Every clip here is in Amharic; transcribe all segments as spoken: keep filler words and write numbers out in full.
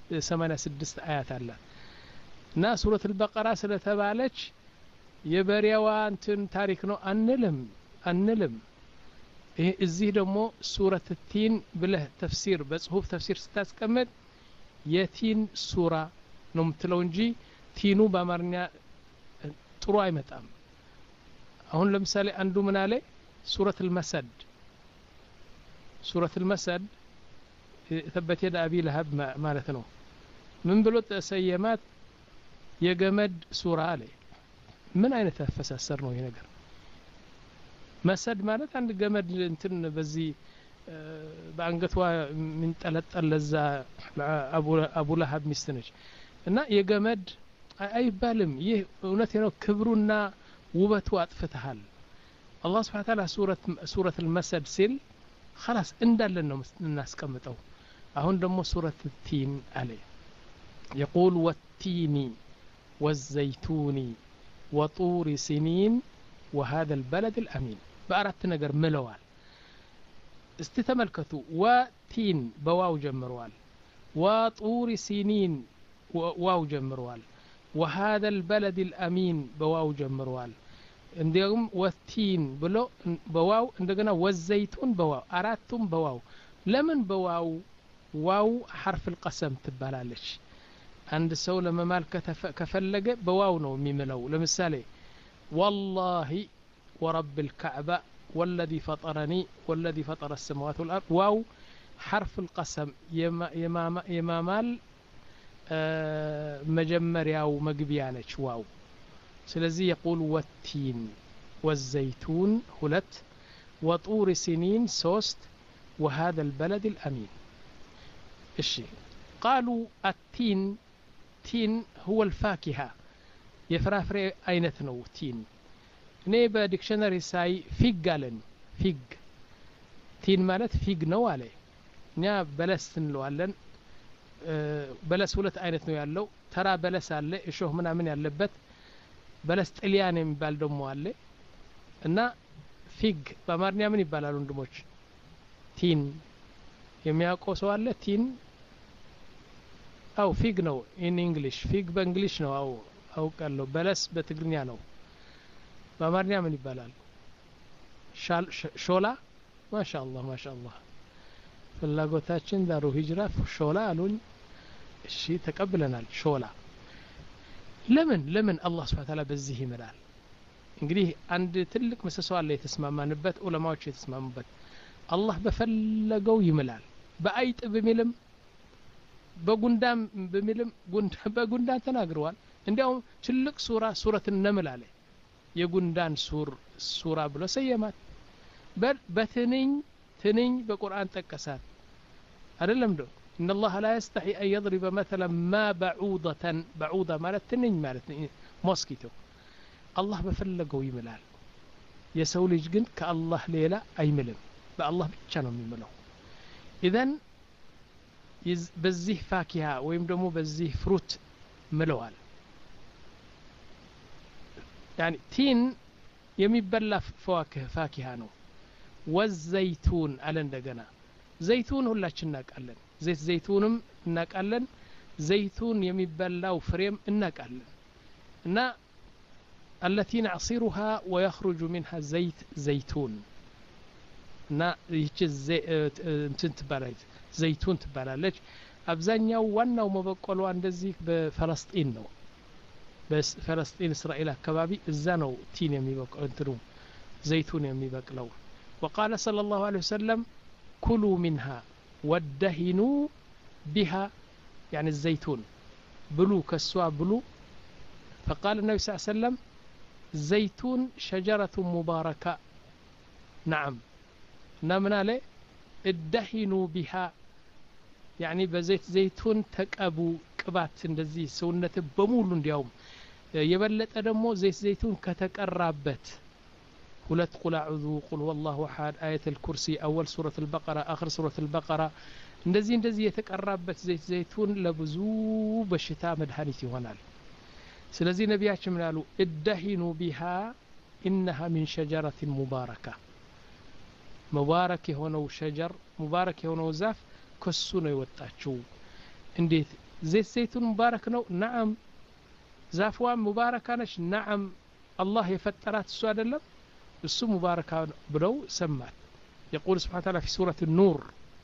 ثمانية وستين آيات አላት እና ሱረት البقرة ስለተባለች የበሪያዋ እንትን ታሪክ ነው አንልም አንልም ይሄ እዚህ ደግሞ ሱረት التين ብለህ ተፍሲር በጽሁፍ ተፍሲር ስታስቀምጥ የቲን ሱራ ነው የምትለው እንጂ ቲኑ በአማርኛ ጥሩ አይመጣም አሁን ለምሳሌ አንዱ ምን አለ ሱረት المسد ሱረት المسد ተበት የዳ አቢ ለሀብ ማለት ነው ምን ብሎ ተሰየማት የገመድ ሱራ አለ ምን አይነት አፈሳሰር ነው ይሄ ነገር መስድ ማለት አንድ ገመድ እንትን በዚህ በአንገቷ ምን ጠለጠል ለዛ አቡ አቡ ለሀብ ሚስት ነች እና የገመድ አይባልም ይህ እውነት ነው ክብሩና ውበቱ አጥፍተሃል አላህ Subhanahu Wa Ta'ala ሱረት ሱረት المسد ሲል خلاص እንዳለን ነው እናስቀምጠው አሁን ደግሞ ሱረት التين አለ يقول والتين والزيتون وطور سنين وهذا البلد الأمين بأرات نجر ملوال استتملكتوا وتين بواو جمروال وطور سنين واو جمروال وهذا البلد الأمين بواو جمروال عندهم والتين بلو بواو عندنا والزيتون بواو أراتهم بواو لمن بواو واو حرف القسم تبالالش عند سو لما مال كفلق بواو نو ميملو لمثالي والله ورب الكعبة والذي فطرني والذي فطر السماوات والأرض واو حرف القسم يما يما يما مال آه مجمريا ومقبيانش واو سلزي يقول والتين والزيتون هلت وطور سنين سوست وهذا البلد الأمين الشي قالوا التين تين هو الفاكهة يفرافري أينت نو تين نيبا ديكشنري ساي فيق قالن فيق تين مالت فيق نو عليه نيا بلس نلو علن أه بلس ولت أينت نو يالو ترى بلس عليه إشوه منا من يالبت بلس تلياني مبال دمو عليه إنا فيق بمارنيا من يبالالون دموش تين يمياقو سوالة تين أو فيق نو in English فيق بانجليش نو أو أو قال له بلس بتقرنيا نو بمارنيا من يبالال شال شولا ما شاء الله ما شاء الله فلاقوتاتشن دارو هجرة شولا قالون الشيء تقبلنا شولا لمن لمن الله سبحانه وتعالى بزيه ملال እንግዲህ አንድ ትልቅ መሰሶ አለ የተስማማንበት ዑለማዎች የተስማሙበት አላህ በፈለገው ይምላል በአይጥ በሚልም በጉንዳም በሚልም ጉንዳ በጉንዳን ተናግረዋል እንዲያውም ትልቅ ሱራ ሱረት النمل አለ የጉንዳን ሱር ሱራ ብሎ ሰየማት በትንኝ ትንኝ በቁርአን ተቀሳት አይደለም ዶ ان الله لا يستحي ان يضرب مثلا ما بعوضه بعوضه ማለት ትንኝ ማለት ሞስኪቶ አላህ በፈለገው ይምላል የሰው ልጅ ግን ከአላህ ሌላ አይምልም በአላህ ብቻ ነው የሚምለው ኢዘን በዚህ ፋኪሃ ወይም ደግሞ በዚህ ፍሩት ምለዋል يعني تين የሚበላ فواكه ፋኪሃ ነው والزيتون አለ እንደገና ዘይቱን ሁላችን እናቃለን ዘይት ዘይቱንም እናቃለን ዘይቱን የሚበላው ፍሬም እናቃለን እና التي نعصرها ويخرج منها زيت زيتون نا ይቺ እንትን ትባላለች ዘይቱን ትባላለች አብዛኛው ዋናው መበቆሏ እንደዚህ በፍልስጤም ነው በፍልስጤም እስራኤል አካባቢ እዛ ነው ቲን የሚበቅለው እንትኑ ዘይቱን የሚበቅለው وقال صلى الله عليه وسلم كلوا منها وادهنوا بها يعني الزيتون بلو كسوا بلو فقال النبي صلى الله عليه وسلم زيتون شجرة مباركة نعم نمنا له ادهنوا بها يعني بزيت زيتون تقبوا ቅባት እንደዚህ ሰውነት በሙሉ እንዲያውም የበለጠ ደግሞ ዘይት ዘይቱን ከተቀራበት ሁለት ቁል አዑዙ ቁል ወላሁ አሐድ አያተል ኩርሲ አወል ሱረት አልበቀራ አኺር ሱረት አልበቀራ እንደዚህ እንደዚህ የተቀራበት ዘይት ዘይቱን ለብዙ በሽታ መድኃኒት ይሆናል ስለዚህ ነብያችን ምን አሉ እደሂኑ ቢሃ ኢንሃ ሚን ሸጀረት ሙባረካ ሙባረክ የሆነው ሸጀር ሙባረክ የሆነው ዛፍ ከሱ ነው የወጣችው እንዴት ዘይት ዘይቱን ሙባረክ ነው ነዓም ዛፍዋ ሙባረካ ነች ነዓም አላህ የፈጠራት እሱ አይደለም እሱ ሙባረካ ብለው ሰማት يقول سبحانه وتعالى في سورة النور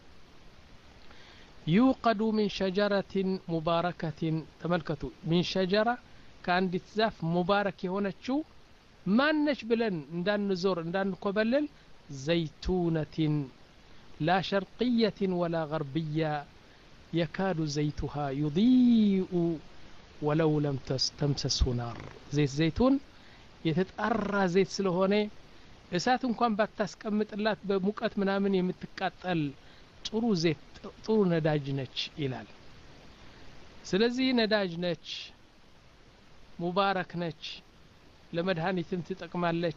يوقد من شجرة مباركة تملكتوا من شجرة كان تزاف مبارك هونتشو ما نش بلن ندان نزور ندان نقبلل زيتونة لا شرقية ولا غربية يكاد زيتها يضيء ولو لم تمسسه نار زيت زيتون يتتقرى زيت سلهوني እሳት እንኳን ባታስቀምጥላት በሙቀት ምናምን የምትቃጠል ጥሩ ዘይት ጥሩ ነዳጅ ነች ይላል ስለዚህ ነዳጅ ነች ሙባረክ ነች ለመድኃኒትም ትጠቅማለች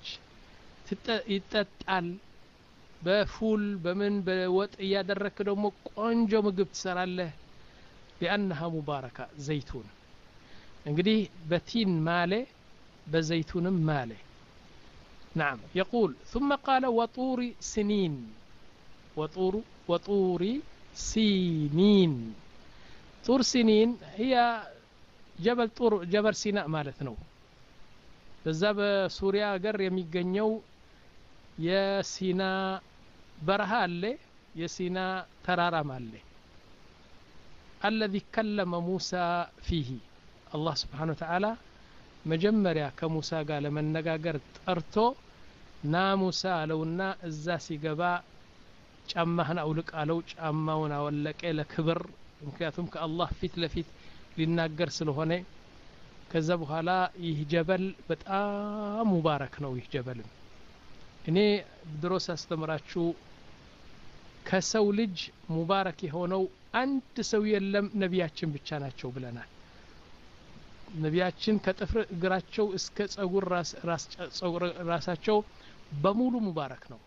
ይጠጣል በፉል በምን በወጥ ያደረክ ደግሞ ቆንጆ ምግብ ትሰራለህ لانها مباركه زيتون እንግዲህ በቲን ማለ በዘይቱንም ማለ نعم يقول ثم قال وطور سنين وطور وطور سنين طور سنين هي جبل طور جبل سيناء مالتنا بذا بسوريا غير يميغنيو يا سيناء برها اللي يا سيناء ترارا مالي الذي كلم موسى فيه الله سبحانه وتعالى مجمريا كموسى قال من نغاغر طرتو نا موسى لونا እዛ ሲገባ ጫማህን አውልቅ አለው ጫማውን አወለቀ ለክብር ምክንያቱም ከአላህ ፊት ለፊት ሊናገር ስለሆነ ከዛ በኋላ ይህ ጀበል በጣም ሙባረክ ነው ይህ ጀበል እኔ ድሮስ አስተምራችሁ ከሰው ልጅ ሙባረክ የሆነው አንድ ሰው የለም ነቢያችን ብቻ ናቸው ብለናል ነቢያችን ከጥፍር እግራቸው እስከ ጸጉር ራስ ራስ ጸጉር ራሳቸው በሙሉ ሙባረክ ነው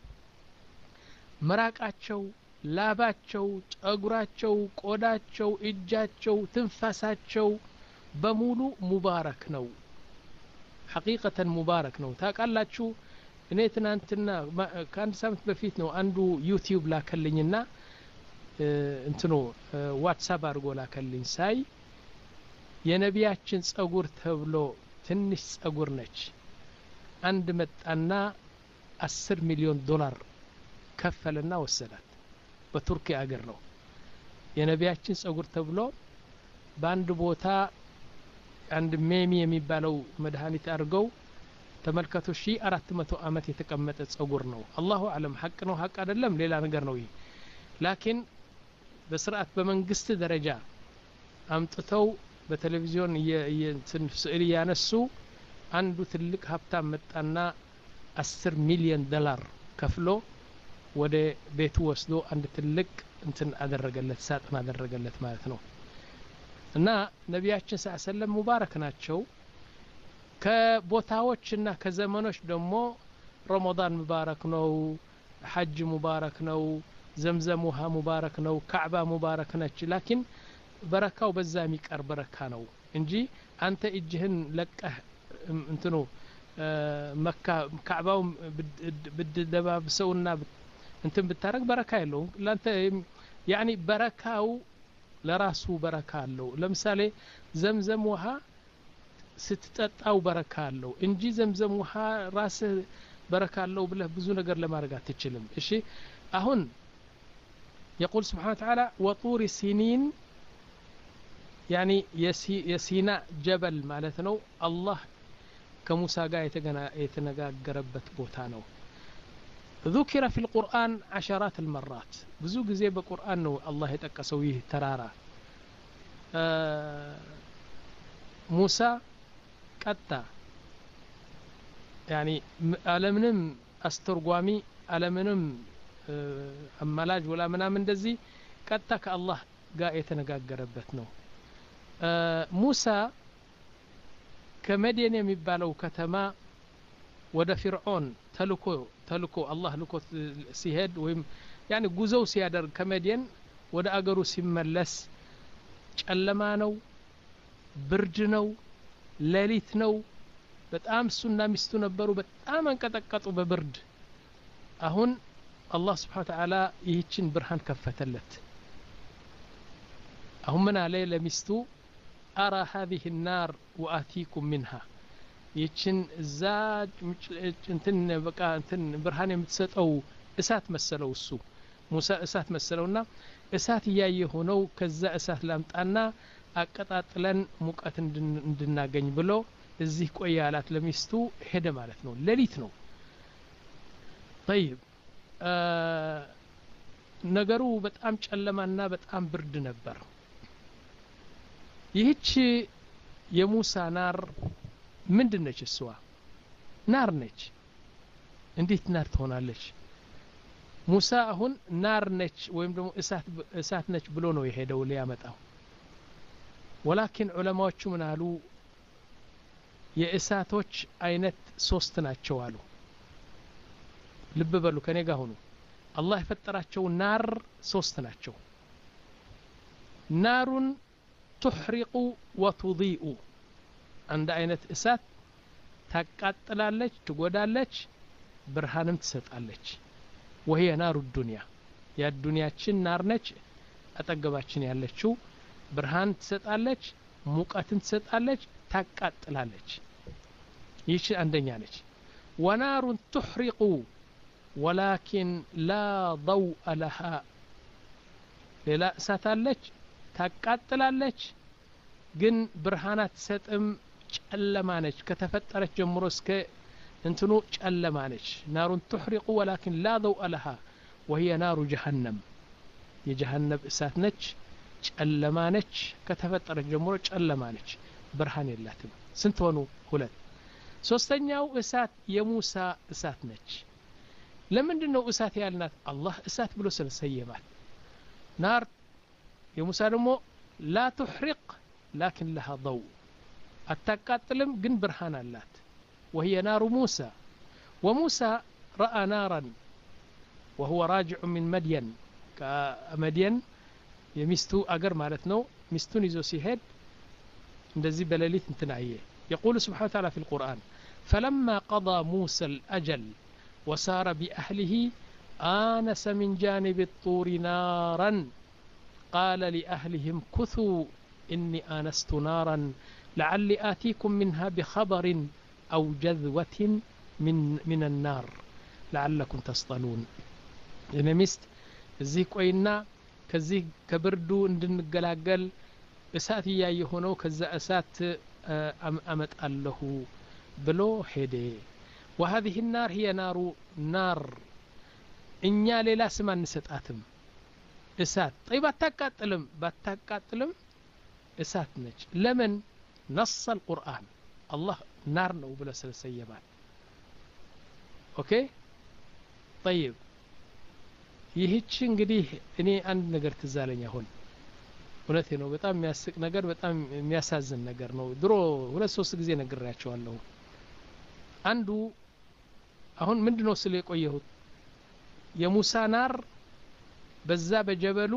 መራቃቸው ላባቸው ጸጉራቸው ቆዳቸው እጃቸው ትንፋሳቸው በሙሉ ሙባረክ ነው حقيقة ሙባረክ ነው ታቃላችሁ እኔ ትናንትና ከአንድ ሳምንት በፊት ነው አንዱ ዩቲዩብ ላከልኝና እንትኑ ዋትስአፕ አድርጎ ላከልኝ ሳይ የነቢያችን ጸጉር ተብሎ ትንሽ ጸጉር ነች አንድ መጣና አስር ሚሊዮን ዶላር ከፈለና ወሰዳት በቱርኪ አገር ነው የነቢያችን ጸጉር ተብሎ በአንድ ቦታ አንድ ሜሚ የሚባለው መድኃኒት አድርገው ተመልከቱ ሺ አራት መቶ አመት የተቀመጠ ጸጉር ነው አላሁ አለም ሐቅ ነው ሐቅ አይደለም ሌላ ነገር ነው ይሄ ላኪን በስርዓት በመንግስት ደረጃ አምጥተው በቴሌቪዥን የእንትን ስዕል ያነሱ አንዱ ትልቅ ሀብታም መጣና አስር ሚሊዮን ዶላር ከፍሎ ወደ ቤቱ ወስዶ አንድ ትልቅ እንትን አደረገለት ሳጥን አደረገለት ማለት ነው እና ነቢያችን ሰለላሁ ሙባረክ ናቸው ከቦታዎችና ከዘመኖች ደግሞ ረመዳን ሙባረክ ነው ሐጅ ሙባረክ ነው ዘምዘም ውሃ ሙባረክ ነው ካዕባ ሙባረክ ነች ላኪን በረካው በዛ የሚቀር በረካ ነው እንጂ አንተ እጅህን ለቀህ እንትኑ መካ ካዕባው ብትደባብሰውና እንትን ብታረግ በረካ የለው ላንተ يعني በረካው ለራሱ በረካ አለው ለምሳሌ ዘምዘም ውሃ ስትጠጣው በረካ አለው እንጂ ዘምዘም ውሃ ራስ በረካ አለው ብለህ ብዙ ነገር ለማድረግ አትችልም እሺ አሁን يقول سبحانه وتعالى وطور سنين يعني يسينا جبل معناته الله كموسى قال يتنغاغربت بوتا ነው ذكر في القرآن عشرات المرات ብዙ ጊዜ በቁርአን ነው አላህ የጠቀሰው ይህ ተራራ ሙሳ ቀጣ يعني ዓለምንም አስተርጓሚ ዓለምንም አማላጅ ወላ ምናምን እንደዚህ ቀጣ ከአላህ ጋር የተነጋገረበት ነው ሙሳ ከመዲና የሚባለው ከተማ ወደ ፍርዖን ተልኮ ተልኮ አላህ ልኮ ሲሄድ ወይም يعني ጉዞው ሲያደርግ ከመዲና ወደ አገሩ ሲመለስ ጨለማ ነው ብርድ ነው ሌሊት ነው በጣም ሱና ሚስቱ ነበሩ በጣም አንቀጠቀጡ በብርድ አሁን አላህ Subhanahu Wa Ta'ala ይህችን ብርሃን ከፈተለት አሁን ምን አለ ለሚስቱ አራ هذه النار وآتيكم منها ይችን እዛ እንትን በቃ እንትን ብርሃን የምትሰጠው እሳት መሰለው እሱ ሙሳ እሳት መሰለውና እሳት ያየ ሆነው ከዛ እሳት ላምጣና አቀጣጥለን ሙቀት እንድናገኝ ብሎ እዚህ ቆያላት ለሚስቱ ሄደ ማለት ነው ሌሊት ነው طيب ነገሩ በጣም ጨለማና በጣም ብርድ ነበር ይህች የሙሳ ናር ምንድነች እሷ ናር ነች እንዴት ናር ትሆናለች ሙሳ አሁን ናር ነች ወይም ደግሞ እሳት እሳት ነች ብሎ ነው የሄደው ሊያመጣው ولكن ዑለማዎቹ ምን አሉ የእሳቶች አይነት ሶስት ናቸው አሉ ልብ በሉ ከኔ ጋር ሆኑ አላህ የፈጠራቸው ናር ሶስት ናቸው ናሩን تحرق وتضيء عند አይነት እሳት ታቃጥላለች ትጎዳለች ብርሃንም ትሰጣለች وهي نار الدنيا ያ ዱንያችን ናር ነች አጠገባችን ያለችው ብርሃን ትሰጣለች ሙቀትን ትሰጣለች ታቃጥላለች ይህች አንደኛ ነች ونار تحرق ولكن لا ضوء لها ሌላ እሳት አለች ታቃጥላለች ግን ብርሃን አትሰጥም ጨለማ ነች ከተፈጠረች ጀምሮ እስከ እንትኑ ጨለማ ነች نار تحرق ولكن لا ضوء لها وهي نار جهنم የጀሃነም እሳት ነች ጨለማ ነች ከተፈጠረች ጀምሮ ጨለማ ነች ብርሃን የላትም ስንት ሆኑ ሁለት ሶስተኛው እሳት የሙሳ እሳት ነች ለምንድነው እሳት ያልናት አላህ እሳት ብሎ ስለሰየማት ናር የሙሳ ደግሞ لا تحرق لكن لها ضوء አታቃጥልም ግን ብርሃን አላት وهي نار موسى وموسى رأى نارا وهو راجع من مدين كمدين يمستو أجر مالتنا مستون يزو سيهد እንደዚህ በሌሊት እንትን አየ يقول سبحانه وتعالى في القرآن فلما قضى موسى الأجل وسار بأهله آنس من جانب الطور نارا قال لأهلهم كثوا إني آنست نارا لعلي آتيكم منها بخبر أو جذوة من من النار لعلكم تصطلون إن مست زيك وينا كزيك كبردو እንድንገላገል እሳት ያየ ሆነው ከዛ እሳት አመጥ አለሁ ብሎ ሄደ وهذه النار هي نار نار እኛ ሌላ ስም አንሰጣትም እሳት طيب አታቃጥልም ባታቃጥልም እሳት ነች ለምን نص القرآن الله نار ነው ብሎ ስለሰየማል ኦኬ طيب ይህች እንግዲህ እኔ አንድ ነገር ትዛለኝ አሁን ሁለቴ ነው በጣም የሚያስቅ ነገር በጣም የሚያሳዝን ነገር ነው ድሮ ሁለት ሶስት ጊዜ ነግሬያቸዋለሁ አንዱ አሁን ምንድነው ስለ የቆየሁት የሙሳ ናር በዛ በጀበሉ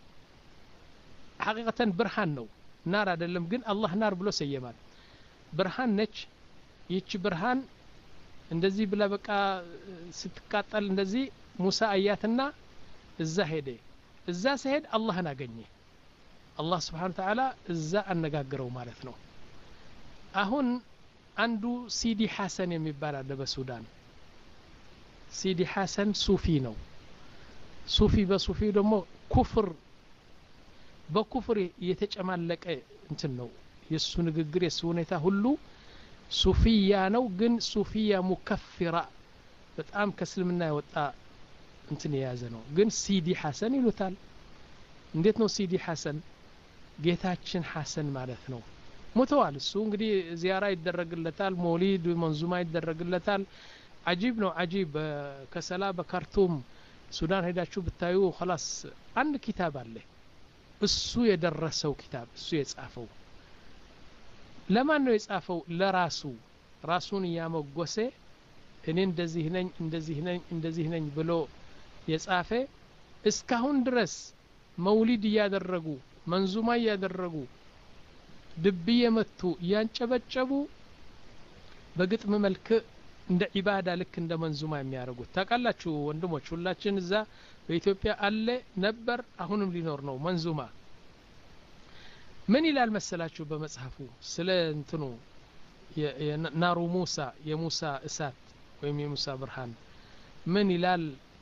حقيقة ብርሃን ነው ናር አይደለም ግን አላህ ናር ብሎ ሰየማል ብርሃን ነች ይህች ብርሃን እንደዚህ ብላ በቃ ስትቃጠል እንደዚህ ሙሳ አያትና እዛ ሄደ እዛ ሲሄድ አላህን አገኘ አላህ Subhanahu Wa Ta'ala እዛ አነጋግረው ማለት ነው አሁን አንዱ ሲዲ ሐሰን የሚባል አለ በሱዳን ሲዲ ሐሰን ሱፊ ነው ሱፊ በሱፊ ደግሞ ኩፍር በኩፍር የተጨማለቀ እንትን ነው የሱ ንግግር የሱ ሁኔታ ሁሉ ሱፊያ ነው ግን ሱፊያ ሙከፍራ በጣም ከእስልምና የወጣ እንትን የያዘ ነው ግን ሲዲ ሐሰን ይሉታል እንዴት ነው ሲዲ ሐሰን ጌታችን ሐሰን ማለት ነው ሞተዋል እሱ እንግዲህ ዚያራ ይደረግለታል ሞሊድ መንዙማ ይደረግለታል አጂብ ነው አጂብ ከሰላ በካርቱም ሱዳን ሄዳችሁ ብታዩ خلاص አንድ ኪታብ አለ እሱ የደረሰው ኪታብ እሱ የጻፈው ለማን ነው የጻፈው ለራሱ ራሱን ያመጎሰ እኔ እንደዚህ ነኝ እንደዚህ ነኝ እንደዚህ ነኝ ብሎ የጻፈ እስካሁን ድረስ መውሊድ ያደረጉ መንዙማ ያደረጉ ድብየ መቱ ያንጨበጨቡ በግጥም መልክ እንደ ኢባዳ ልክ እንደ መንዙማ የሚያደርጉት ታቃላችሁ ወንድሞች ሁላችን እዛ በኢትዮጵያ አለ ነበር አሁንም ሊኖር ነው መንዙማ من إلى المسلاچو بمصحفو سለ እንትኑ ናሩ ሙሳ የሙሳ እሳት ወይም የሙሳ ብርሃን ምን ይላል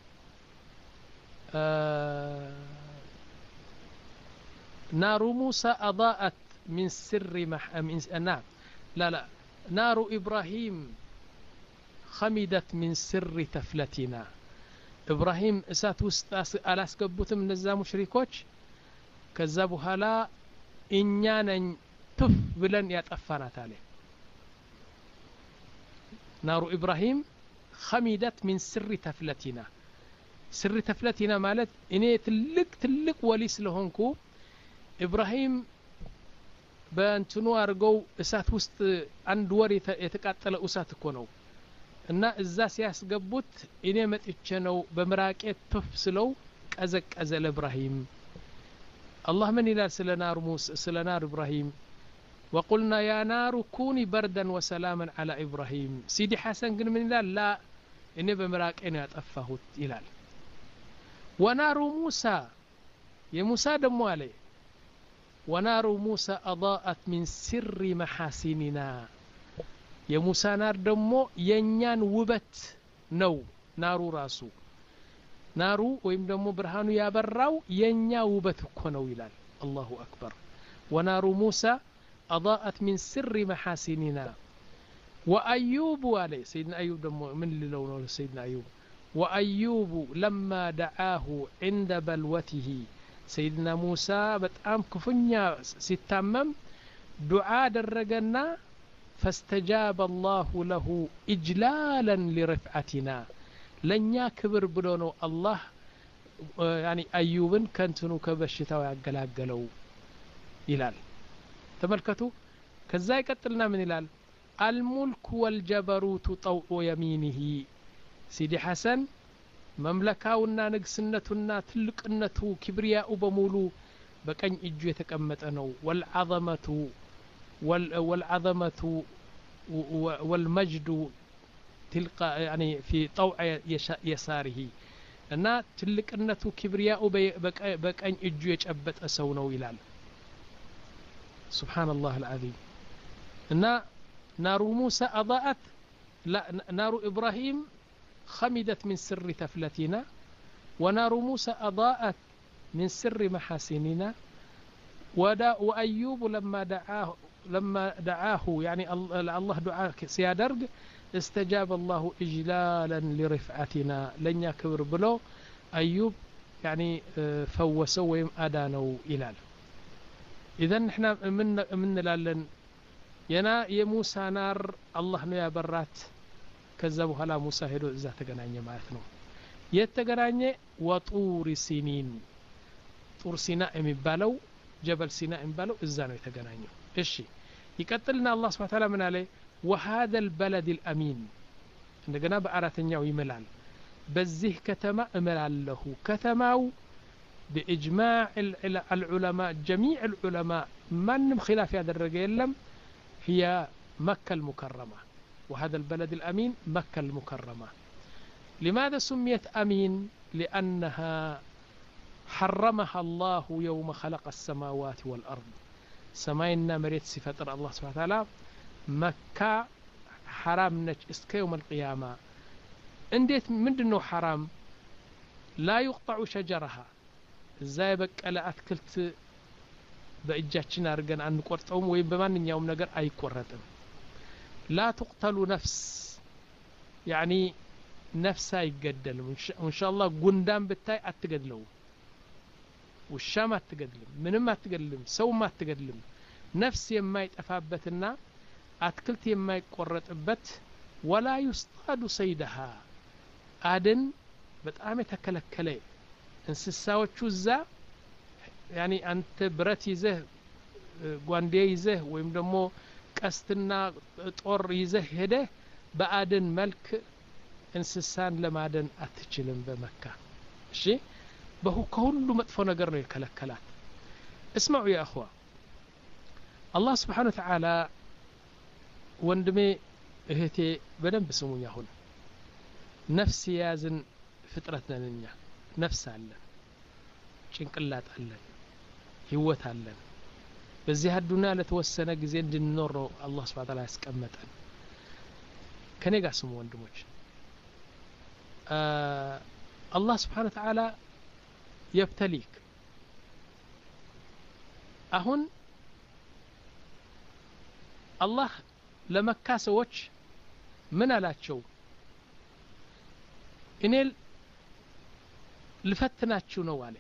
ናሩ ሙሳ أضاءت من سر مح... من نعم لا لا نار إبراهيم خمدت من سر تفلتنا إبراهيم እሳት ውስጥ አላስገቡትም እነዛ ሙሽሪኮች ከዛ በኋላ እኛ ነን ትፍ ብለን ያጠፋናት አለ نار إبراهيم خمدت من سر تفلتنا سر تفلتنا مالت إني تلك تلك ولي سلهونكو إبراهيم بانتنو أرقو إسات وسط عند وري يتقاتل أسات كونو إن إزاس ياسقبوت إني متإتشنو بمراكة تفسلو كأزك أزل إبراهيم الله من إلى سلنار موسى سلنار إبراهيم وقلنا يا نار كوني بردا وسلاما على إبراهيم سيدي حسن قل من إلى لا إني بمراك إني أتأفهت إلى ونار موسى يا موسى دمو عليه ونار موسى أضاءت من سر محاسننا يا موسى نار دمو ينيان وبت نو نارو راسو نارو ويم دمو برهانو يا براو ينيا وبت كونو إلى الله أكبر ونار موسى أضاءت من سر محاسننا وأيوب عليه سيدنا أيوب من اللي لونه سيدنا أيوب وأيوب لما دعاه عند بلوته سيدنا موسى بتأم كفنيا ستمم دعاء درجنا فاستجاب الله له إجلالا لرفعتنا لن يكبر بلونه الله يعني أيوب كنتنو كبشتا ويقلاقلو إلال تملكتوا كذا يقتلنا من الال الملك والجبروت طوء يمينه سيدي حسن مملكاونا نقسنتنا تلقنتو كبرياء بمولو بكن اجو يتقمطنو والعظمه والعظمه والمجد تلقى يعني في طوع يساره እና ትልቅነቱ كبرياء በቀኝ እጁ የጨበጠ ሰው ነው ይላል سبحان الله العظيم إن نار موسى أضاءت لا نار إبراهيم خمدت من سر تفلتنا ونار موسى أضاءت من سر محاسننا وأيوب لما دعاه لما دعاه يعني الله دعاه سيادرج استجاب الله إجلالا لرفعتنا لن يكبر بلو أيوب يعني فوسوا ويم أدانوا إلال إذا إحنا من من لالن ينا يموسى نار الله نيا برات كذبوا هلا موسى هدو إذا تجنانية معتنو يتجنانية وطور سنين طور سيناء مبالو جبل سيناء مبالو إزانو يتجنانية إيشي يقتلنا الله سبحانه وتعالى من عليه وهذا البلد الأمين عندنا بأراتنيا ويملال بزه كتما أملال له كتماو بإجماع العلماء جميع العلماء من خلاف هذا الرجل هي مكة المكرمة وهذا البلد الأمين مكة المكرمة لماذا سميت أمين لأنها حرمها الله يوم خلق السماوات والأرض سماينا مريت صفة الله سبحانه وتعالى مكة حرام نج اسك يوم القيامة انديت مندنو حرام لا يقطع شجرها زي بقى أتكلت بإجاتنا رجعنا أن نقرطهم وين بمان يوم نجر أي قرطهم لا تقتل نفس يعني نفسها يقدل وإن شاء الله قندام بتاعي أتقدلو والشام أتقدلم من ما أتقدلم سو ما أتقدلم نفسي ما يتفابتنا أتكلت ما يقرط بت ولا يصطاد صيدها آدن بتأمي تكلكلي እንስሳዎቹ እዛ ያኒ አንተ ብረት ይዘህ ጓንዴ ይዘህ ወይም ደግሞ ቀስትና ጦር ይዘህ ሄደ በአደን መልክ እንስሳን ለማደን አትችልም በመካ እሺ በሁ ከሁሉ መጥፎ ነገር ነው የከለከላት اسمعوا يا اخوه الله سبحانه وتعالى ወንድሜ እህቴ በደንብ ስሙኝ አሁን ነፍስ ያዝን ፍጥረት ነንኛ ነፍስ አለን ጭንቅላት አለን ህይወት አለን በዚህ አዱንያ ለተወሰነ ጊዜ እንድንኖር ነው አላህ Subhanahu Wa Ta'ala ያስቀመጠን ከኔ ጋር ስሙ ወንድሞች አላህ Subhanahu Wa Ta'ala يبتليك አሁን አላህ ለመካ ሰዎች ምን አላቸው እኔ ልፈትናችሁ ነው አለ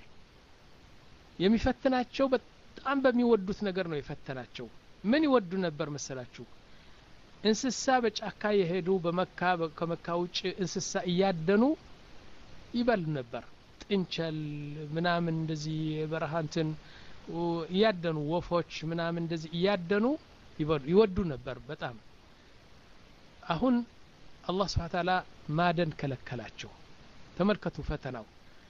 የሚፈትናቸው በጣም በሚወዱት ነገር ነው የፈተናቸው ምን ይወዱ ነበር መሰላችሁ እንስሳ በጫካ የሄዱ በመካ ከመካ ውጭ እንስሳ እያደኑ ይበሉ ነበር ጥንቸል ምናምን እንደዚህ በረሃንትን እያደኑ ወፎች ምናምን እንደዚህ እያደኑ ይወዱ ነበር በጣም አሁን አላህ Subhanahu Wa Ta'ala ማደን ከለከላቸው ተመልከቱ ፈተናው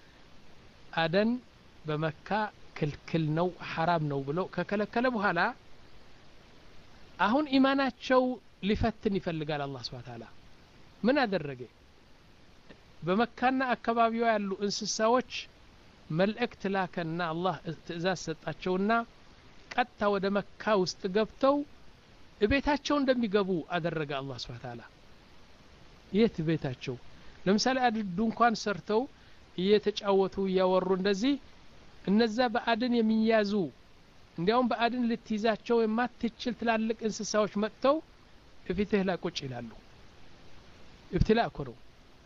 አደን በመካ ክልክል ነው حرام ነው ብሎ ከከለከለ በኋላ አሁን ኢማናቸው ሊፈትን ይፈልጋል አላህ Subhanahu Wa Ta'ala ምን አደረገ በመካና አካባቢው ያሉ እንስሳዎች መልእክት ላከና አላህ ትእዛዝ ሰጣቸውና ቀጥታ ወደ መካ ውስጥ ገብተው ቤታቸው እንደሚገቡ አደረገ አላህ Subhanahu Wa Ta'ala የት ቤታቸው ለምሳሌ አድዱ እንኳን ሰርተው እየተጫወቱ ያወሩ እንደዚህ እነዛ በአድን የሚያዙ እንዲያውም በአድን ልትይዛቸው የማትችል ትላልቅ እንስሳዎች መጥተው እፊትህ ላይ ቁጭ ይላሉ ኢብትላ እኮ ነው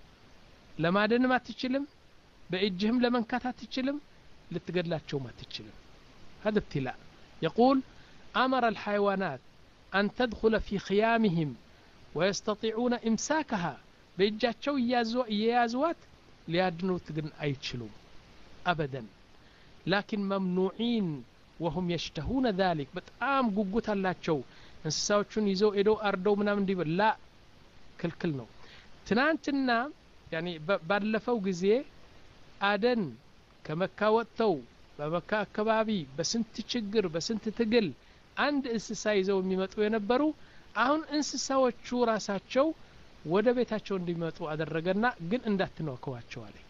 ለማደንም አትችልም በእጅህም ለመንካት አትችልም ልትገድላቸውም አትችልም هذا ابتلاء يقول أمر الحيوانات أن تدخل في خيامهم ويستطيعون إمساكها بإجاتشو يازوات ليادنوت ግን አይችሉም أبدا لكن ممنوعين وهم يشتهون ذلك በጣም ጉጉት አላቸው እንስሳዎቹን ይዘው ሄደው አርደው ምናምን እንዲበል ላ ክልክል ነው ትናንትና يعني ባለፈው ጊዜ አደን ከመካ ወጥተው በመካ አካባቢ በስንት ችግር በስንት ትግል አንድ እንስሳ ይዘው የሚመጡ የነበሩ አሁን እንስሳዎቹ ራሳቸው ወደ ቤታቸው እንዲመጡ አደረገና ግን እንዳትነካዋቸው አለ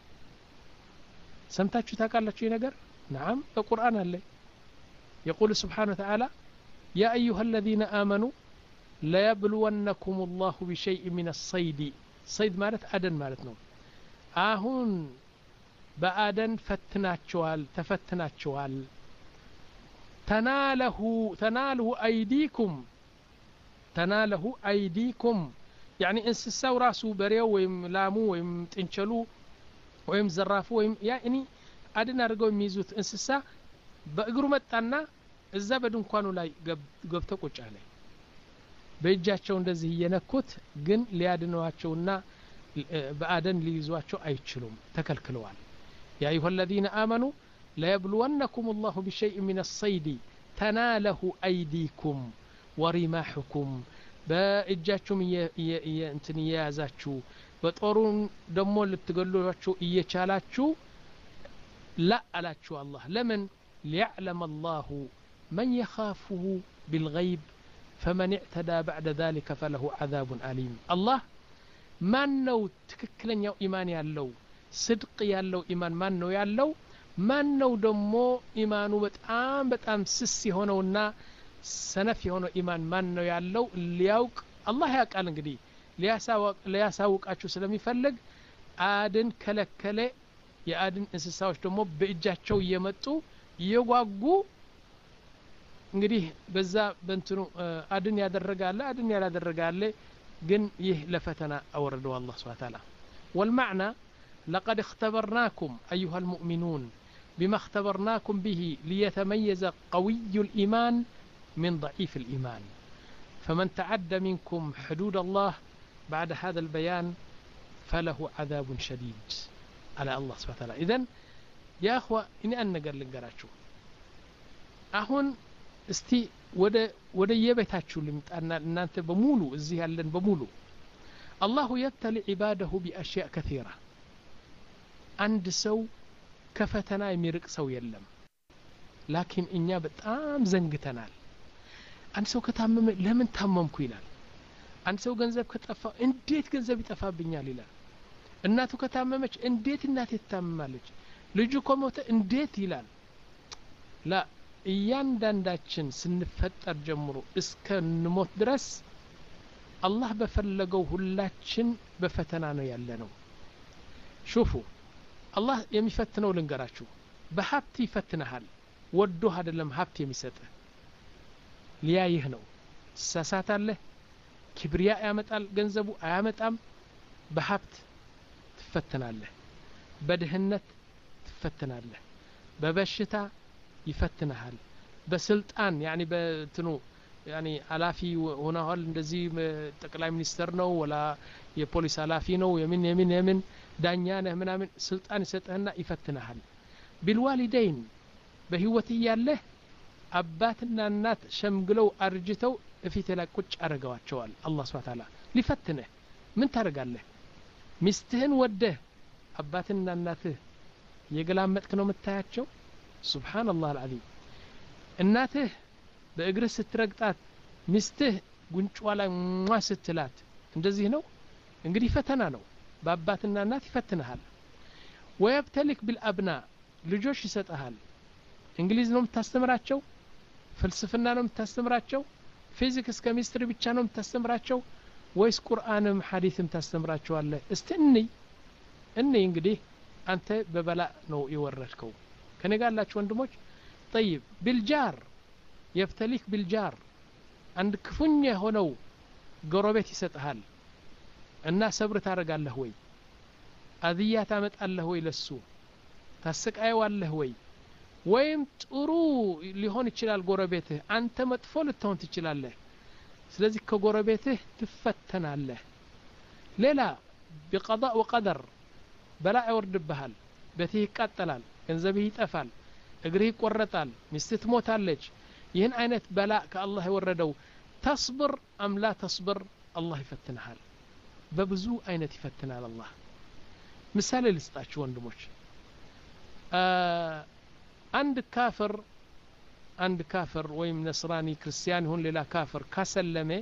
ሰምታችሁ ታውቃላችሁ ይሄ ነገር نعم በቁርአን አለ يقول سبحانه وتعالى يا أيها الذين آمنوا لا يبلونكم الله بشيء من الصيد صيد ማለት አደን ማለት ነው አሁን በአደን ፈትናቸዋል ተፈትናቸዋል تناله تناله أيديكم تناله أيديكم يعني እንስሳው ራሱ በሬው ወይም ላሙ ወይም ጥንቸሉ ወይም ዘራፉ ወይም يعني አደን አድርገው የሚይዙት እንስሳ በእግሩ መጣና እዛ በድንኳኑ ላይ ገብተው ቁጭ አለ በእጃቸው እንደዚህ እየነኩት ግን ሊያድኗቸውና በአደን ሊይዟቸው አይችሉም ተከልክለዋል يا أيها الذين آمنوا لا يبلونكم الله بشيء من الصيد تناله أيديكم ورماحكم በእጃችሁም እንትን ያያዛችሁ በጦሩን ደሞ ልትገሉዋቸው እየቻላችሁ لا አላችሁ አላህ ለምን ليعلم الله من يخافه بالغيب فمن اعتدى بعد ذلك فله عذاب أليم الله ማን ነው ትክክለኛው ኢማን ያለው صدق ያለው ኢማን ማን ነው ያለው ማን ነው ደሞ ኢማኑ በጣም በጣም ስስ የሆነውና ሰነፍ የሆነው ኢማን ማን ነው ያለው ሊያውቅ አላህ ያውቃል እንግዲህ ሊያሳውቅ ሊያሳውቃችሁ ስለሚፈልግ አድን ከለከለ የአድን እንስሳዎች ደሞ በእጃቸው እየመጡ እየጓጉ እንግዲህ በዛ በእንትኑ አድን ያደረጋለ አድን ያላደረጋለ ግን ይህ ለፈተና አወረደው አላህ Subhanahu Wa Ta'ala والمعنى لقد اختبرناكم أيها المؤمنون بما اختبرناكم به ليتميز قوي الإيمان من ضعيف الإيمان فمن تعدى منكم حدود الله بعد هذا البيان فله عذاب شديد على الله سبحانه وتعالى إذن يا أخوة إني أنا قال لنقراتشو أهون استي ወደ ወደ የቤታችሁ ልምጣና እናንተ በሙሉ እዚህ ያለን በሙሉ الله يبتلي عباده بأشياء كثيرة عند ሰው ከፈተና የሚርቅ ሰው የለም لكن እኛ በጣም ዘንግተናል አንድ ሰው ከታመመ ለምን ታመምኩ ይላል አንድ ሰው ገንዘብ ከጠፋ እንዴት ገንዘብ ይጠፋብኛል ይላል እናቱ ከታመመች እንዴት እናቴ ትታመማለች ልጁ ከሞተ እንዴት ይላል لا እያንዳንዳችን ስንፈጠር ጀምሮ እስከ ንሞት ድረስ አላህ በፈለገው ሁላችን በፈተና ነው ያለነው ሹፉ አላህ የሚፈትነው ልንገራችሁ በሀብት ይፈትነሃል ወዶ አይደለም ሀብት የሚሰጥህ ሊያይህ ነው ተሳሳታለህ ክብሪያ ያመጣል ገንዘቡ አያመጣም በሀብት ትፈተናለህ በድህነት ትፈተናለህ በበሽታ ይፈትነሃል በስልጣን يعني በትኑ يعني አላፊ ሆነሃል እንደዚህ ጠቅላይ ሚኒስተር ነው ወላ የፖሊስ አላፊ ነው የምን የምን የምን ዳኛ ነህ ምናምን ስልጣን ይሰጥህና ይፈትነሃል بالوالدين በህይወት ያለህ አባትና እናት ሸምግለው አርጅተው እፊት ላይ ቁጭ አረጋዋቸዋል አላህ Subhanahu Ta'ala ሊፈትነህ ምን ታረጋለህ ሚስትህን ወደህ አባትና እናትህ የገላመጥክ ነው መታያቸው ሱብሃንአላህ አልዓዚም እናትህ በእግርህ ስትረግጣት ሚስትህ ጉንጯ ላይ ሟ ስትላት እንደዚህ ነው እንግዲህ ፈተና ነው በአባትና እናት ይፈትነሃል ወይብተልክ بالابناء ልጆች ይሰጣሃል እንግሊዝ ነው የምታስተምራቸው ፍልስፍና ነው የምታስተምራቸው ፊዚክስ ኬሚስትሪ ብቻ ነው የምታስተምራቸው ወይስ ቁርአንም ሐዲስም ታስተምራቸዋለህ እስቲ እኔ እንግዲህ አንተ በበላ ነው የወረድከው ከኔ ጋር ያላችሁ ወንድሞች طيب بالجار يبتليك بالجار عند ክፉኛ ሆነው ጎረቤት ይሰጣሃል እና ሰብር ታረጋለህ ወይ አዚያ ታመጣለህ ወይ ለሱ ታስቃየዋለህ ወይ ወይም ጥሩ ሊሆን ይችላል ጎረቤትህ አንተ መጥፎ ልትሆን ትችላለህ ስለዚህ ከጎረቤትህ ትፈተናለህ ሌላ بقضاء وقدر በላ ይወርድብሃል በትህ ይቃጠላል ገንዘብህ ይጠፋል እግርህ ይቆረጣል ሚስትህ ትሞታለች ይህን አይነት በላ ከአላህ የወረደው تصبر ام لا تصبر الله ይፈትንሃል በብዙ አይነት ይፈትናል አላህ ምሳሌ ልስጣችሁ ወንድሞች አንድ ካፍር አንድ ካፍር ወይም ነስራኒ ክርስቲያን ይሁን ሌላ ካፍር ካሰለመ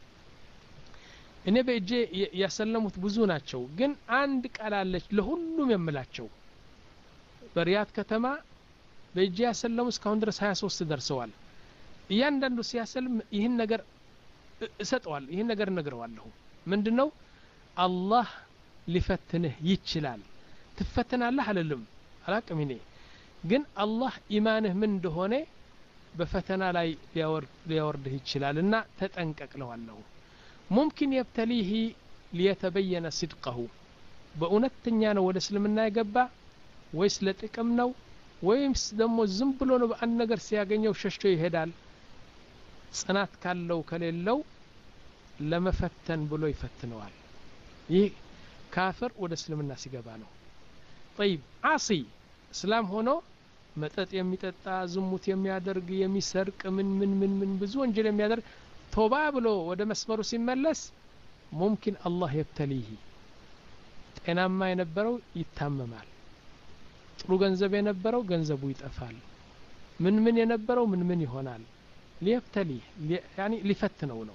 እኔ በእጄ ያሰለሙት ብዙ ናቸው ግን አንድ ቃል አለች ለሁሉም የምላቸው በሪያድ ከተማ በእጄ ያሰለሙ እስካሁን ድረስ ሃያ ሶስት ደርሰዋል እያንዳንዱ ሲያሰልም ይህን ነገር እሰጠዋል ይህን ነገር እነግረዋለሁ ምንድነው አላህ ሊፈትንህ ይችላል ትፈተናለህ አይደለም አላቅም እኔ ግን አላህ ኢማንህ ምን እንደሆነ በፈተና ላይ ሊያወርድህ ይችላልና ተጠንቀቅ ለዋለሁ ممكن يبتليه ليتبين صدقه በእውነተኛ ነው ወደ እስልምና የገባ ወይስ ለጥቅም ነው ወይስ ደግሞ ዝም ብሎ ነው በአንድ ነገር ሲያገኘው ሸሽቶ ይሄዳል ጽናት ካለው ከሌለው ለመፈተን ብሎ ይፈትነዋል ይህ ካፍር ወደ እስልምና ሲገባ ነው طيب عاصي እስላም ሆኖ መጠጥ የሚጠጣ ዝሙት የሚያደርግ የሚሰርቅ ምን ምን ምን ምን ብዙ ወንጀል የሚያደርግ ቶባ ብሎ ወደ መስመሩ ሲመለስ ممكن الله يبتليه ጤናማ የነበረው ይታመማል ጥሩ ገንዘብ የነበረው ገንዘቡ ይጠፋል ምን ምን የነበረው ምን ምን ይሆናል ليبتليه يعني لفتنه ነው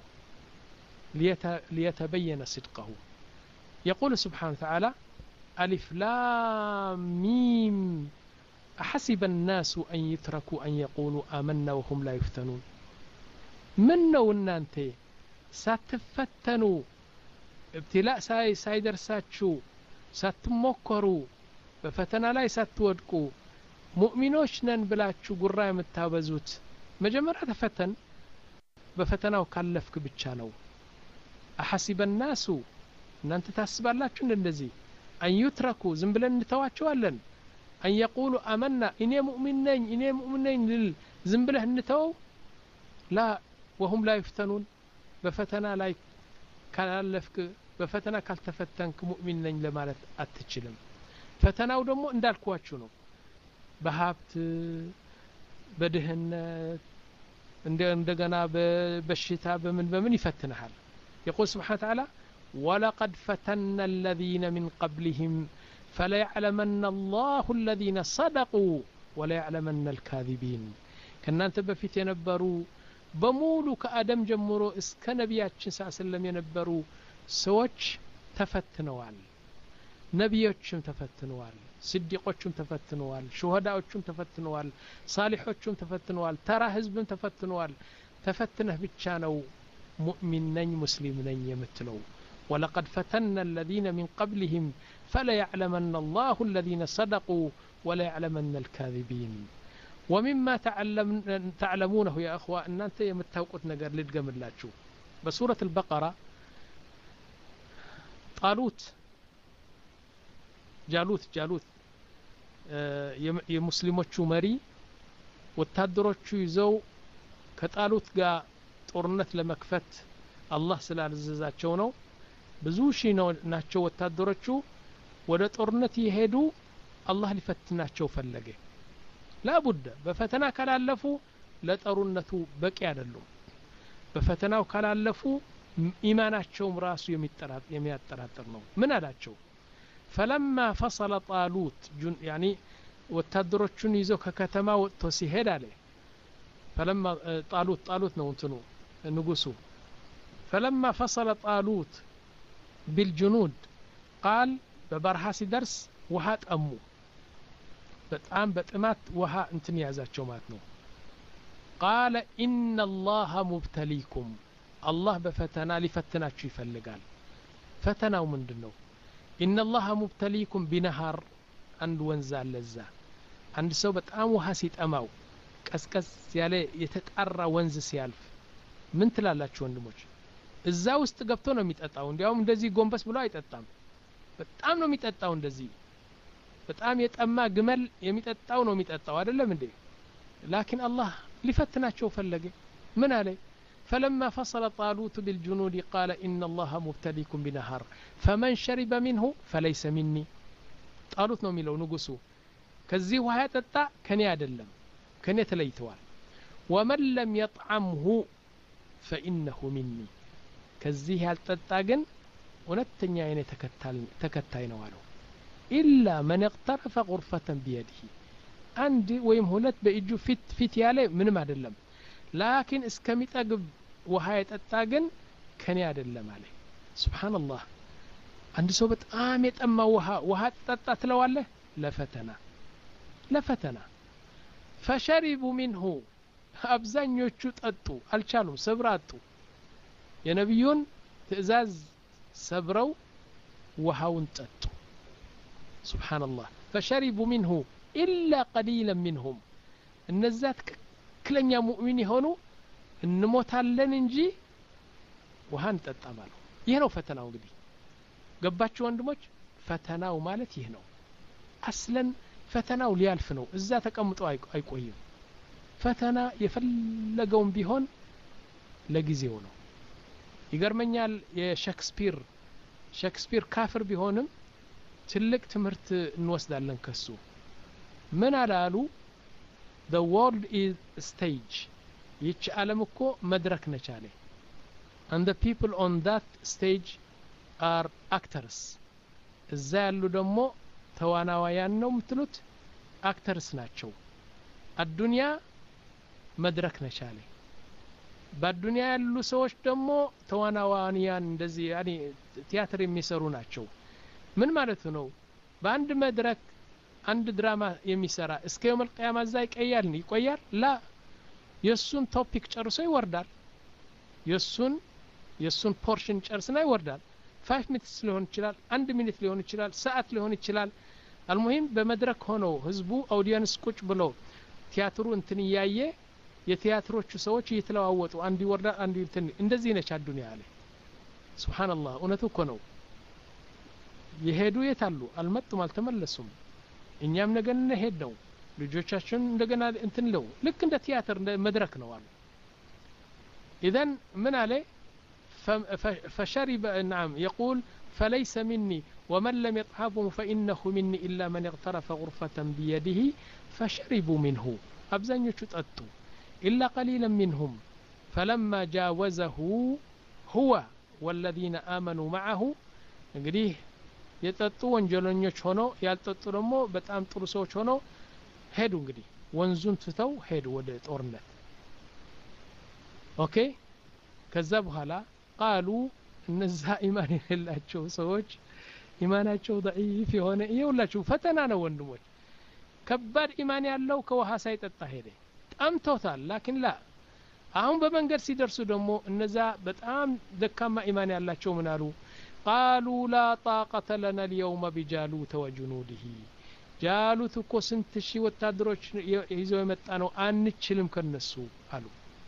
ليتبين صدقه يقول سبحانه وتعالى ألف لام ميم أحسب الناس أن يتركوا أن يقولوا آمنا وهم لا يفتنون من ነው እናንተ ሳትፈተኑ ابتلاء ሳይ ሳይደርሳችሁ ሳትሞከሩ በፈተና ላይ ሳትወድቁ ሙእሚኖች ነን ብላችሁ ጉራ የምታበዙት መጀመሪያ ተፈተን በፈተናው ካለፍክ ብቻ ነው أحسب الناس እናንተ ታስባላችሁ እንደዚህ أن يتركوا ዝም ብለን እንተዋቸዋለን أن يقولوا آمنا እኔ ሙእሚን ነኝ እኔ ሙእሚን ነኝ ዝም ብለህ እንተው لا وهم لا يفتنون በፈተና ላይ ካላለፍክ በፈተና ካልተፈተንክ ሙእሚን ነኝ ለማለት አትችልም ፈተናው ደግሞ እንዳልኳችሁ ነው በሀብት በድህነት እንደገና በበሽታ በምን በምን ይፈትንሃል يقول سبحانه وتعالى ولقد فتنا الذين من قبلهم فليعلمن الله الذين صدقوا وليعلمن الكاذبين كنانت በፊት የነበሩ በሙሉ ከአደም ጀምሮ እስከ ነብያችን ሰለላሁ ዐለይሂ ወሰለም የነበሩ ሰዎች ተፈትነዋል ነቢዮችም ተፈትነዋል ስዲቆችም ተፈትነዋል ሹሃዳዎችም ተፈትነዋል ሳሊሖችም ተፈትነዋል ተራ ህዝብም ተፈትነዋል ተፈትነህ ብቻ ነው ሙእሚን ነኝ ሙስሊም ነኝ የምትለው ولقد فتنا الذين من قبلهم فلا يعلمن الله الذين صدقوا ولا يعلمن الكاذبين ومما تعلم تعلمونه يا اخوه ان انت የምታውቁት ነገር ልድገምላችሁ በሱረة البقرة ጣሉት ጃሉት ጃሉት የሙስሊሞቹ መሪ ወታደሮቹ ይዘው ከጣሉት ጋር ጦርነት ለመክፈት አላህ ስላዘዛቸው ነው ብዙ ሺህ ናቸው ወታደሮቹ ወደ ጦርነት ይሄዱ አላህ ሊፈትናቸው ፈለገ ላቡድ በፈተና ካላለፉ ለጦርነቱ በቂ አይደሉም በፈተናው ካላለፉ ኢማናቸውም ራሱ የሚያጠራጥር ነው ምን አላቸው فلما فصل طالوت يعني ወታደሮቹን ይዘው ከከተማ ወጥቶ ሲሄድ አለ فلما طالوت طالوت ነው እንትኑ ንጉሱ فلما فصل طالوت بالجنود قال በበረሃ ሲደርስ ውሃ ጠሙ በጣም በጥማት ውሃ እንትን ያዛቸው ማለት ነው قال إن الله مبتليكم الله በፈተና ሊፈትናችሁ ይፈልጋል ፈተናው ምንድነው إن الله مبتليكم بنهر عند ወንዝ አለዛ አንድ ሰው በጣም ውሃ ሲጠማው ቀስቀስ ያለ የተጣራ ወንዝ ሲያልፍ ምን ትላላችሁ ወንድሞች እዛ ውስጥ ገብቶ ነው የሚጠጣው እንዲያውም እንደዚህ ጎንበስ ብሎ አይጠጣም በጣም ነው የሚጠጣው እንደዚህ በጣም የጠማ ግመል የሚጠጣው ነው የሚጠጣው አይደለም እንዴ لكن الله ሊፈትናቸው ፈለገ ምን አለ فلما فصل طالوت بالجنود قال إن الله مبتليكم بنهر فمن شرب منه فليس مني طالوت ነው የሚለው ንጉሱ ከዚህ ውሃ ያጠጣ ከኔ አይደለም ከኔ ተለይተዋል ومن لم يطعمه فإنه مني ከዚህ ያልጠጣ ግን እውነተኛ የኔ ተከታይ ነው አለው إلا من اقترف غرفة بيده አንድ ወይም ሁለት በእጁ ፊት ፊት ያለ ምንም አይደለም لكن እስከሚጠግብ ውሃ ያጠጣ ግን ከኔ አይደለም አለ ሱብሃንአላህ አንድ ሰው በጣም የጠማ ውሃ ውሃ ጠጣ ትለዋለህ ለፈተና ለፈተና فشربوا منه አብዛኞቹ ጠጡ አልቻሉም ሰብር አጡ የነብዩን ትእዛዝ ሰብረው ውሃውን ጠጡ ሱብሃንአላህ فشربوا منه إلا قليلا منهم እነዛ ትክክለኛ ሙእሚን የሆኑ እንሞታለን እንጂ ውሃን ጠጣማሉ ይሄ ነው ፈተናው እንግዲህ ገባችሁ ወንድሞች ፈተናው ማለት ይሄ ነው አስለን ፈተናው ሊያልፍ ነው እዛ ተቀምጦ አይቆይም ፈተና የፈለገውን ቢሆን ለጊዜው ነው ይገርመኛል የሼክስፒር ሼክስፒር ካፍር ቢሆንም ትልቅ ትምህርት እንወስዳለን ከሱ ምን አላሉ the world is a stage ይች ዓለም እኮ መድረክ ነች አለ and the people on that stage are actors እዛ ያሉ ደግሞ ተዋናዋያን ነው ምትሉት actors ናቸው አዱንያ መድረክ ነች አለ በአዱንያ ያሉ ሰዎች ደግሞ ተዋናዋያን እንደዚህ ያኒ ቲያትር የሚሰሩ ናቸው ምን ማለት ነው በአንድ መድረክ አንድ ድራማ የሚሰራ እስከ يوم القيامه ዛይ ይቀያል ይቆያል ላ የሱን ቶፒክ ጨርሶ ይወርዳል የሱን የሱን ፖርሽን ጨርስና ይወርዳል five minutes ሊሆን ይችላል አንድ ሚኒት ሊሆን ይችላል ሰዓት ሊሆን ይችላል አልሙሂም በመድረክ ሆኖ ህዝቡ አውዲየንስ ቁጭ ብሎ ቲያትሩ እንትን ያየ የቲያትሮቹ ሰዎች እየተለዋወጡ አንድ ይወርዳል አንድ እንትን እንደዚህ ነች አዱንያ አለ ሱብሃንአላህ እውነቱ እኮ ነው የሄዱ የታሉ አልመጡም አልተመለሱም እኛም ነገ እንሄድ ነው ልጆቻችን እንደገና እንትን ለው ልክ እንደ ቲያትር እንደ መድረክ ነው አሉ اذا من عليه فشرب نعم يقول فليس مني ومن لم يطعمه فإنه مني إلا من اغترف غرفة بيده فشربوا منه أبزانيوቹ ጠጡ إلا قليلا منهم فلما جاوزه هو والذين آمنوا معه እንግዲህ የጠጡ ወንጀለኞች ሆነው ያልጠጡ ደግሞ በጣም ጥሩ ሰዎች ሆነው ሄዱ እንግዲህ ወንዙን ትተው ሄዱ ወደ ጦርነት ኦኬ ከዛ በኋላ قالوا እነዛ ኢማን የሌላቸው ሰዎች ኢማናቸው ضعيف የሆነ ይኸውላችሁ ፈተና ነው ወንድሞች ከባድ ኢማን ያለው ከውሃ ሳይጠጣ ሄደ ጠምቶታል ላኪን ላ አሁን በመንገድ ሲደርሱ ደግሞ እነዛ በጣም ደካማ ኢማን ያላቸው ምን አሉ قالوا لا طاقة لنا اليوم بجالوت وجنوده جالوت እኮ ስንት ሺህ ወታደሮች ይዘው የመጣ ነው አንችልም ከነሱ አሉ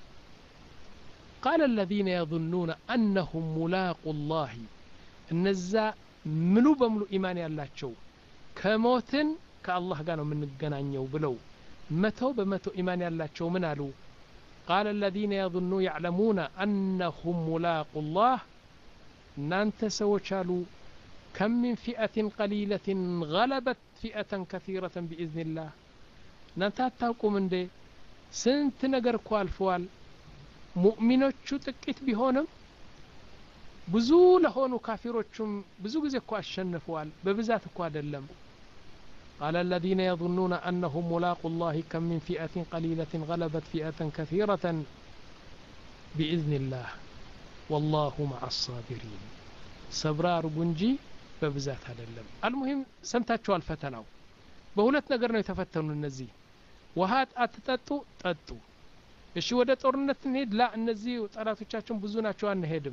قال الذين يظنون أنهم ملاقو الله እነዛ ምሉ በሙሉ ኢማን ያላቸው ከሞትን ከአላህ ጋር ነው የምንገናኘው ብለው መቶ በመቶ ኢማን ያላቸው ምን አሉ قال الذين يظنون يعلمون أنهم ملاقو الله እናንተ ሰዎች አሉ كم من فئة قليلة غلبت فئة كثيرة بإذن الله እናንተ አታውቁም እንዴ ስንት ነገር እኮ አልፈዋል ሙእሚኖቹ ጥቂት ቢሆንም ብዙ ለሆኑ ካፊሮቹም ብዙ ጊዜ እኮ አሸንፈዋል በብዛት እኮ አይደለም قال الذين يظنون أنهم ملاقو الله كم من فئة قليلة غلبت فئة كثيرة بإذن الله والله مع الصابرين صبرار بنجي ببزات هذا اللم المهم سمتاتشوا الفتناو بهولت نقر ነው የተፈተኑ እነዚህ ወሃት አትጠጡ ጠጡ እሺ ወደ ጦርነት እንሄድ ላ እነዚህ ጠላቶቻችን ብዙ ናቸው አንሄድም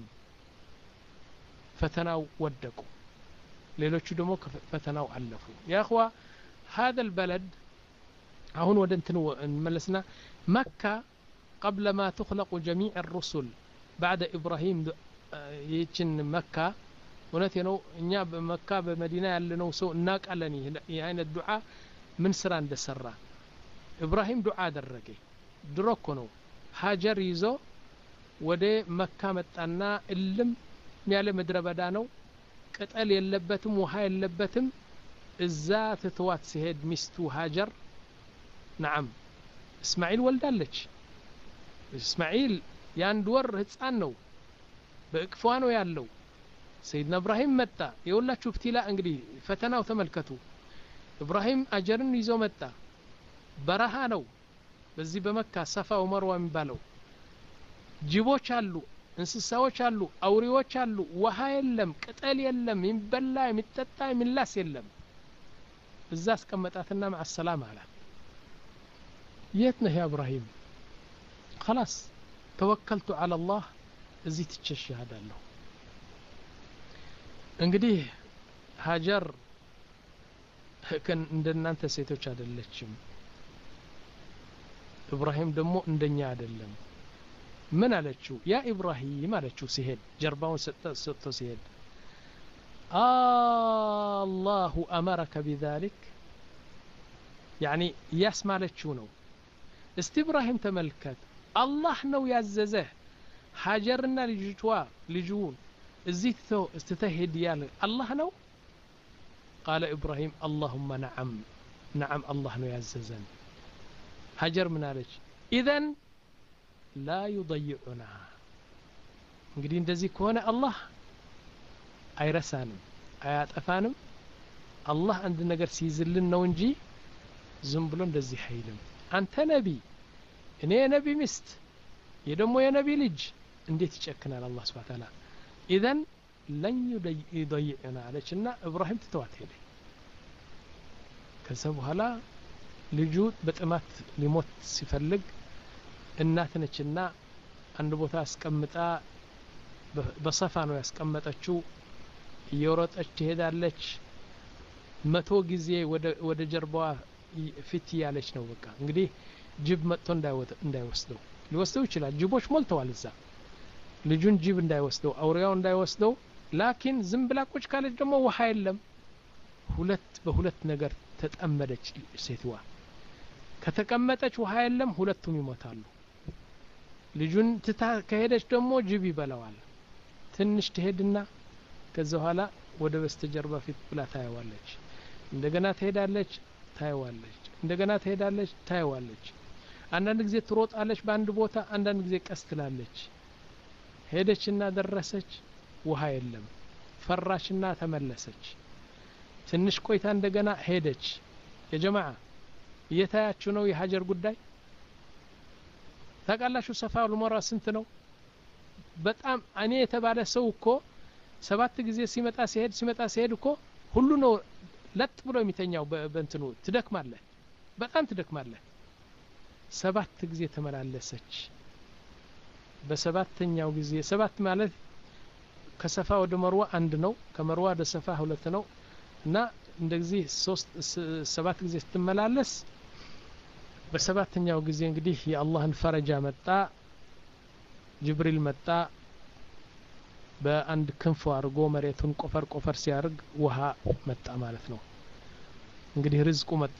ፈተናው ወደቁ ሌሎቹ ደግሞ ፈተናው አለፉ ያ اخوا هذا البلد አሁን ወደ እንትን እንመለስና መካ قبل ما تخلق جميع الرسل بعد إبراهيم يجن مكة ونتي نو إنيا بمكة بمدينة اللي سو ناق علني يعني الدعاء من سران دسرة إبراهيم دعاء درجي دروكنو هاجر يزو ودي مكة متأنا اللم ميال مدربة دانو قتل يلبتم وهاي يلبتم الزات توات سهد مستو هاجر نعم إسماعيل ولدالج إسماعيل ያንድ ወር ህፃን ነው በእቅፏ ነው ያለው ሰይድና ኢብራሂም መጣ የወላችሁ ፍቲላ እንግዲህ ፈተናው ተመልከቱ ኢብራሂም አጀርን ይዞ መጣ በረሃ ነው በዚህ በመካ ሰፋ ወመርዋ የሚባለው ጅቦች አሉ እንስሳዎች አሉ አውሬዎች አሉ ውሃ የለም ቅጠል የለም የሚበላ የሚጠጣ የሚላስ የለም እዛ አስቀመጣትና مع السلامه አለ የት ነህ ያ ኢብራሂም خلاص توكلت على الله እዚህ ትቸሻዳለሁ እንግዲህ ሃጀር ከን እንደናንተ ሴቶች አይደለችም ኢብራሂም ደግሞ እንደኛ አይደለም ምን አለችው ያ ኢብራሂም አለችው ሲሄድ ጀርባውን ሰጥቶ ሲሄድ الله أمرك بذلك يعني ያስማለችው ነው እስቲ ኢብራሂም ተመልከት الله نو يعززه حاجرنا لجوا لجون زيتو استتهد يال الله نو قال إبراهيم اللهم نعم نعم الله نو يعززن حجر من عليك إذن لا يضيعنا እንግዲህ እንደዚህ ከሆነ አላህ አይረሳንም አያጠፋንም አላህ አንድ ነገር ሲይዝልን ነው እንጂ ዝም ብሎ እንደዚህ አይልም አንተ ነቢ እኔ የነቢ ሚስት የደሞ የነቢ ልጅ እንዴት ይጨክናል አላህ Subhanahu Ta'ala اذا لن يضيعنا አለችና ኢብራሂም ተተዋት ሄደ ከዛ በኋላ ልጁ በጥማት ሊሞት ሲፈልግ እናት ነችና አንድ ቦታ አስቀምጣ በሰፋ ነው ያስቀመጠችው እየሮጠች ትሄዳለች መቶ ጊዜ ወደ ወደ ጀርባዋ ፊት ያለች ነው በቃ እንግዲህ ጅብ መጥቶ እንዳይወጣ እንዳይወስደው ሊወስደው ይችላል ጅቦች ሞልተዋል እዛ ልጁን ጅብ እንዳይወስደው አውሬያው እንዳይወስደው ላኪን ዝም ብላ ቁጭ ካለች ደግሞ ውሃ የለም ሁለት በሁለት ነገር ተጠመደች ሴትዋ ከተቀመጠች ውሃ የለም ሁለቱም ይሞታሉ ልጁን ትታ ከሄደች ደግሞ ጅብ ይበላዋል ትንሽ ትሄድና ከዛ በኋላ ወደ በስተጀርባ ፊት ብላ ታየዋለች እንደገና ትሄዳለች ታየዋለች እንደገና ትሄዳለች ታየዋለች አንዳንድ ጊዜ ትሮጣለች በአንድ ቦታ አንዳንድ ጊዜ ቀስ ትላለች ሄደችና ደረሰች ውሃ የለም ፈራሽና ተመለሰች ትንሽ ቆይታ እንደገና ሄደች የጀማዓ እየታያችሁ ነው የሀጀር ጉዳይ ታቃላችሁ ሰፋ ወልመራ ስንት ነው በጣም እኔ የተባለ ሰው እኮ ሰባት ጊዜ ሲመጣ ሲሄድ ሲመጣ ሲሄድ እኮ ሁሉ ነው ለጥ ብሎ የሚተኛው በእንትኑ ትደክማለህ በጣም ትደክማለህ ሰባት ጊዜ ተመላለሰች በሰባተኛው ጊዜ ሰባት ማለት ከሰፋ ወደ መርዋ አንድ ነው ከመርዋ ወደ ሰፋ ሁለት ነው እና እንደዚህ ሶስት ሰባት ጊዜ ስትመላለስ በሰባተኛው ጊዜ እንግዲህ የአላህን ፈረጃ መጣ ጅብሪል መጣ በአንድ ክንፍ አድርጎ መሬቱን ቆፈር ቆፈር ሲያርግ ውሃ መጣ ማለት ነው እንግዲህ ርዝቁ መጣ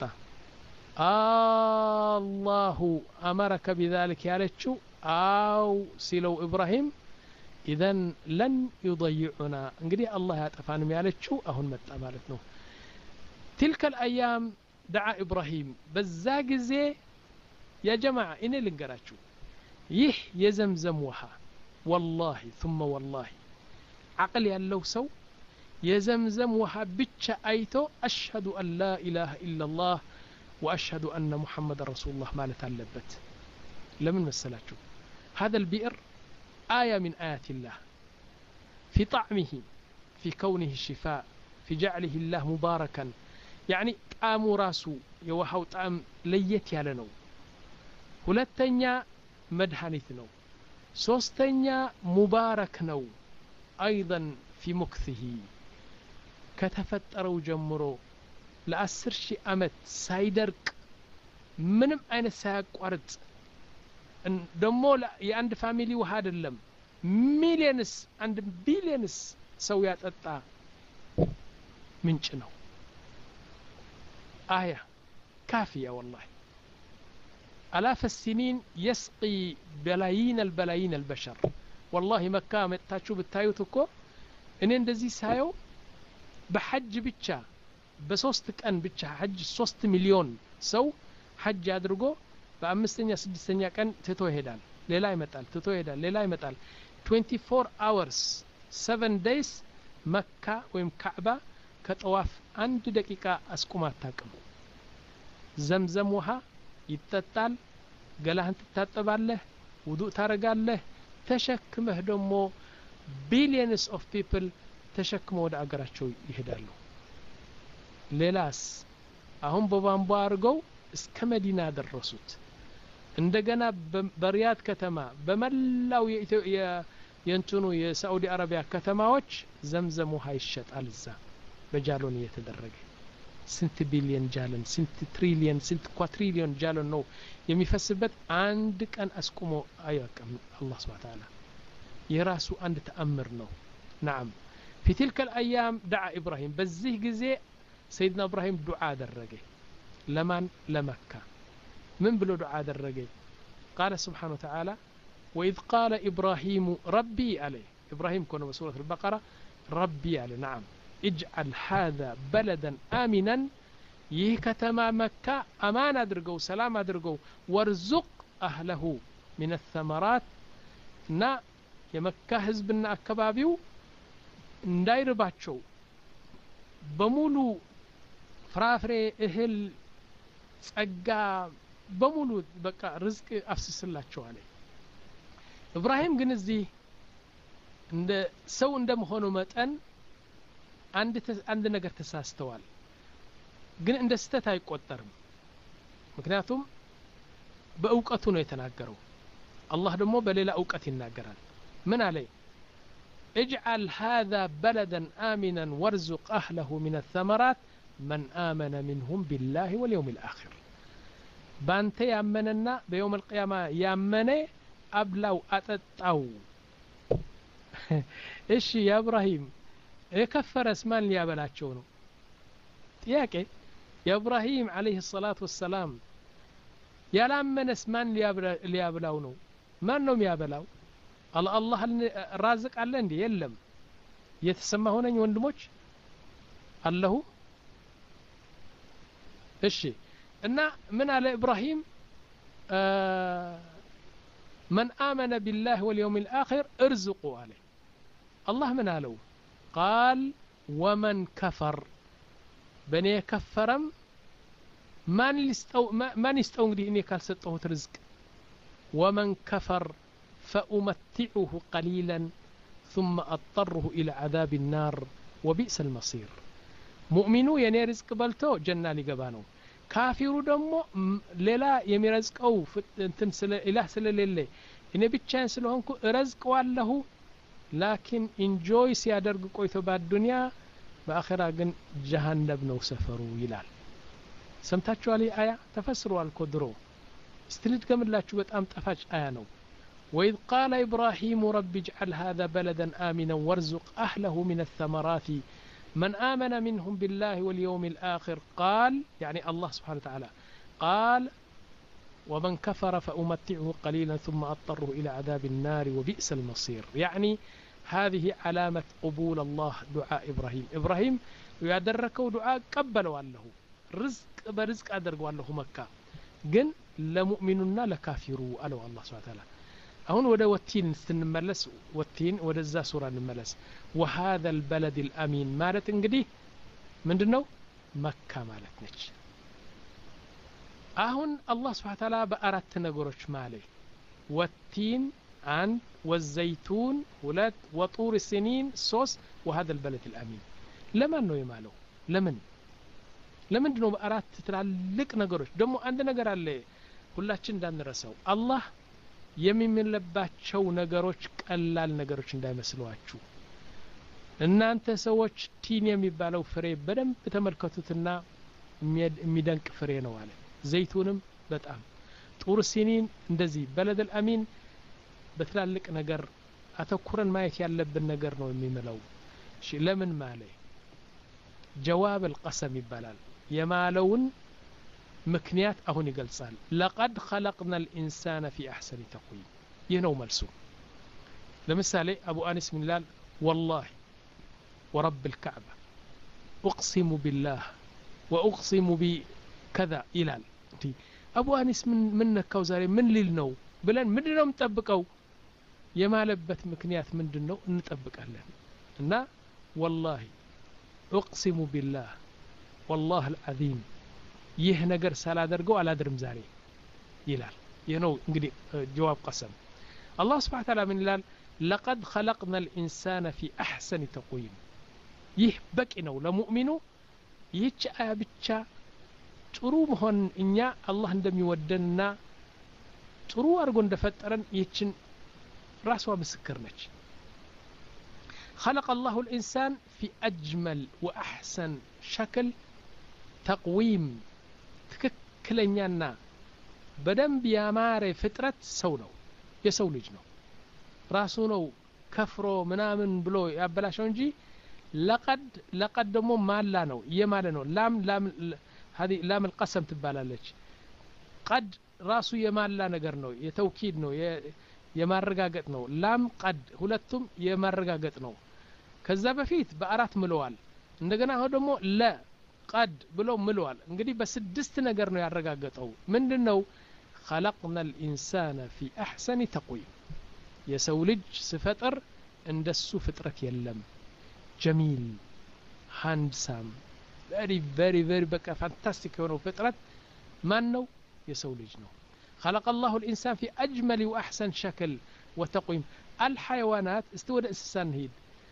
አላሁ አመረከ بذلك ያለችው አው ሲለው ኢብራሂም ኢዘን ለን يضيعنا እንግዲህ አላህ ያጠፋንም ያለችው አሁን መጣ ማለት ነው تلك الايام دعا ابراهيم በዛ ጊዜ يا جماعه እኔ ልንገራችሁ ይህ የዘምዘም ውሃ والله ثم والله عقل ያለው ሰው የዘምዘም ውሃ ብቻ አይቶ አሽهد ان لا اله الا الله واشهد ان محمد رسول الله ማለት አለበት ለምን መሰላችሁ هذا البئر آية من آيات الله في طعمه في كونه الشفاء في جعله الله مباركا يعني طعم راسو يوحو طعم ليت ያለ ነው ሁለተኛ መድኃኒት ነው ሶስተኛ ሙባረክ ነው ايضا في مكثه ከተፈጠረው ጀምሮ ለአስር ሺህ አመት ሳይደርቅ ምንም አይነት ሳያቋርጥ ደሞ የአንድ ፋሚሊ ውሃ አይደለም ሚሊየንስ አንድ ቢሊየንስ ሰው ያጠጣ ምንጭ ነው آية كافية والله آلاف السنين يسقي بلايين البلايين البشر والله مكة متاچو بتايوت እኮ እኔ እንደዚህ ሳየው በሐጅ ብቻ በሶስት ቀን ብቻ ሐጅ ሶስት ሚሊዮን ሰው ሐጅ አድርጎ በአምስተኛ ስድስተኛ ቀን ትቶ ይሄዳል ሌላ ይመጣል ትቶ ይሄዳል ሌላ ይመጣል twenty-four hours seven days መካ ወይም ካዕባ ከጠዋፍ አንድ ደቂቃ አስቁማት ታቀሙ ዘምዘም ውሃ ይጠጣል ገላህን ትታጠባለህ ውዱእ ታረጋለህ ተሸክመህ ደሞ billions of people ተሸክመው ወደ አገራቸው ይሄዳሉ ሌላስ አሁን በባንቧ አርገው እስከ መዲና ደረሱት እንደገና በሪያድ ከተማ በመላው የኢትዮጵያ የእንትኑ የሳዑዲ አረቢያ ከተማዎች ዘምዘም ውሃ ይሸጣል እዛ በጃሎን እየተደረገ ስንት ቢሊየን ጃለን ስንት ትሪሊየን ስንት ኳትሪሊየን ጃለን ነው የሚፈስበት አንድ ቀን አስቆሞ አያቀም አላህ Subhanahu Wa Ta'ala የራሱ አንድ ተአምር ነው نعم في تلك الايام دعا ابراهيم በዚህ ጊዜ سيدنا ابراهيم ዱዓ አደረገ ለማን ለመካ من بلو دعاء درجي قال سبحانه وتعالى وإذ قال إبراهيم ربي عليه إبراهيم كنا بسورة البقرة ربي عليه نعم اجعل هذا بلدا آمنا يكتما مكة أمان أدرقو سلام أدرقو وارزق أهله من الثمرات نا يمكة حزبنا أكبابيو نداير باتشو بمولو فرافري اهل ጸጋ በሙሉ በቃ ርዝቅ አፍስስላቸው አለ ኢብራሂም ግን እዚህ እንደ ሰው እንደመሆኑ መጠን አንድ አንድ ነገር ተሳስተዋል ግን እንደ ስተት አይቆጠርም ምክንያቱም በእውቀቱ ነው የተናገረው አላህ ደግሞ በሌላ እውቀት ይናገራል ምን አለ اجعل هذا بلدا آمنا وارزق أهله من الثمرات من آمن منهم بالله واليوم الآخر بانت يامننا بيوم القيامة يامني أبلو أتتاو إيش يا إبراهيم يكفر اسمان لي أبلاتشونه تياكي يا إبراهيم عليه الصلاة والسلام يا لامن اسمان لي أبلاونه ما أنهم يا أبلاو الله الله الرازق على عندي يلم يتسمى هنا يوندموش الله إيشي إن من على إبراهيم آه من آمن بالله واليوم الآخر ارزقوا عليه الله من علو قال ومن كفر بني كفرم من يستو من يستو إني كالسطه رزق ومن كفر فأمتعه قليلا ثم أضطره إلى عذاب النار وبئس المصير مؤمنو የኔ ርዝቅ በልቶ ጀና ሊገባ ነው ካፊሩ ደግሞ ሌላ የሚረዝቀው እንትን ስለ ኢላህ ስለሌለ እኔ ብቻዬን ስለሆንኩ እረዝቀዋለሁ ላኪን ኢንጆይ ሲያደርግ ቆይቶ በዱንያ በአኺራ ግን ጀሃነም ነው ሰፈሩ ይላል ሰምታችኋል አያ ተፈስሯል ኮድሮ استند كملاችሁ በጣም ጣፋጭ አያ ነው وإذ قال إبراهيم رب اجعل هذا بلدا آمنا وارزق أهله من الثمرات من آمن منهم بالله واليوم الآخر قال يعني الله سبحانه وتعالى قال ومن كفر فأمتعه قليلا ثم أضطره إلى عذاب النار وبئس المصير يعني هذه علامة قبول الله دعاء إبراهيم إبراهيم يدركوا دعاء قبلوا له رزق برزق أدركوا له مكة جن لمؤمننا لكافروا ألو الله سبحانه وتعالى هون ودا وتين سنملس وتين ودا ذا سورة نملس وهذا البلد الأمين مالت انقدي من دنو مكة مالت نج أهون الله سبحانه وتعالى بأرات نقرش مالي والتين عن والزيتون ولاد وطور السنين صوص وهذا البلد الأمين لمن نو يمالو لمن لمن دنو بأرات تتعلق نقرش دمو عند نقر اللي كلاتشن دان رسو الله የሚመለባቸው ነገሮች ቀላል ነገሮች እንዳይመስሏችሁ እናንተ ሰዎች ቲን የሚባለው ፍሬ በደንብ ተመልከቱትና የሚደንቅ ፍሬ ነው አለ ዘይቱንም በጣም ጡር ሲኒን እንደዚህ በለድ الأمين በትላልቅ ነገር አተኩረን ማየት ያለብን ነገር ነው የሚመለው እሺ ለምን ማለ جواب القسم ይባላል የማለውን مكنيات أهون يقلصال لقد خلقنا الإنسان في أحسن تقويم ينو ملسو لمثال أبو أنس من لال والله ورب الكعبة أقسم بالله وأقسم بكذا إلال أبو أنس من منك كوزاري من للنو بلان من لنو متبكو يما لبت مكنيات من دنو نتبك أهلا والله أقسم بالله والله العظيم ይህ ነገር ሳላደርገው አላድርም ዛሬ ይላል ይህ ነው እንግዲህ ጀዋብ ቀሰም አላህ Subhanahu Wa Ta'ala ምን ይላል لقد خلقنا الإنسان في أحسن تقويم ይህ በቂ ነው ለሙእሚኑ ይህች አያ ብቻ ጥሩ መሆን እኛ አላህ እንደሚወደንና ጥሩ አርጎ እንደፈጠረን ይህችን ራስዋ ምስክር ነች خلق الله الإنسان في أجمل وأحسن شكل تقويم ትክክለኛና በደንብ ያማረ ፍጥረት ሰው ነው የሰው ልጅ ነው ራሱ ነው ከፍሮ ምናምን ብሎ ያበላሸው እንጂ لقد لقد ደሞ ማላ ነው የማለ ነው ላም ላም هذه لام القسم ትባላለች قد ራሱ የማላ ነገር ነው የተውኪድ ነው የማረጋገጥ ነው ላም قد ሁለቱም የማረጋገጥ ነው ከዛ በፊት በአራት ምለዋል እንደገና አሁን ደግሞ ለ قد ብሎ ምለዋል እንግዲህ በስድስት ነገር ነው ያረጋገጠው ምንድነው خلقنا الإنسان في أحسن تقويم የሰው ልጅ ሲፈጠር እንደሱ ፍጥረት የለም جميل handsome very very very በቃ fantastic የሆነው ፍጥረት ማን ነው የሰው ልጅ ነው خلق الله الإنسان في أجمل وأحسن شكل وتقويم الحيوانات استود انسان هيد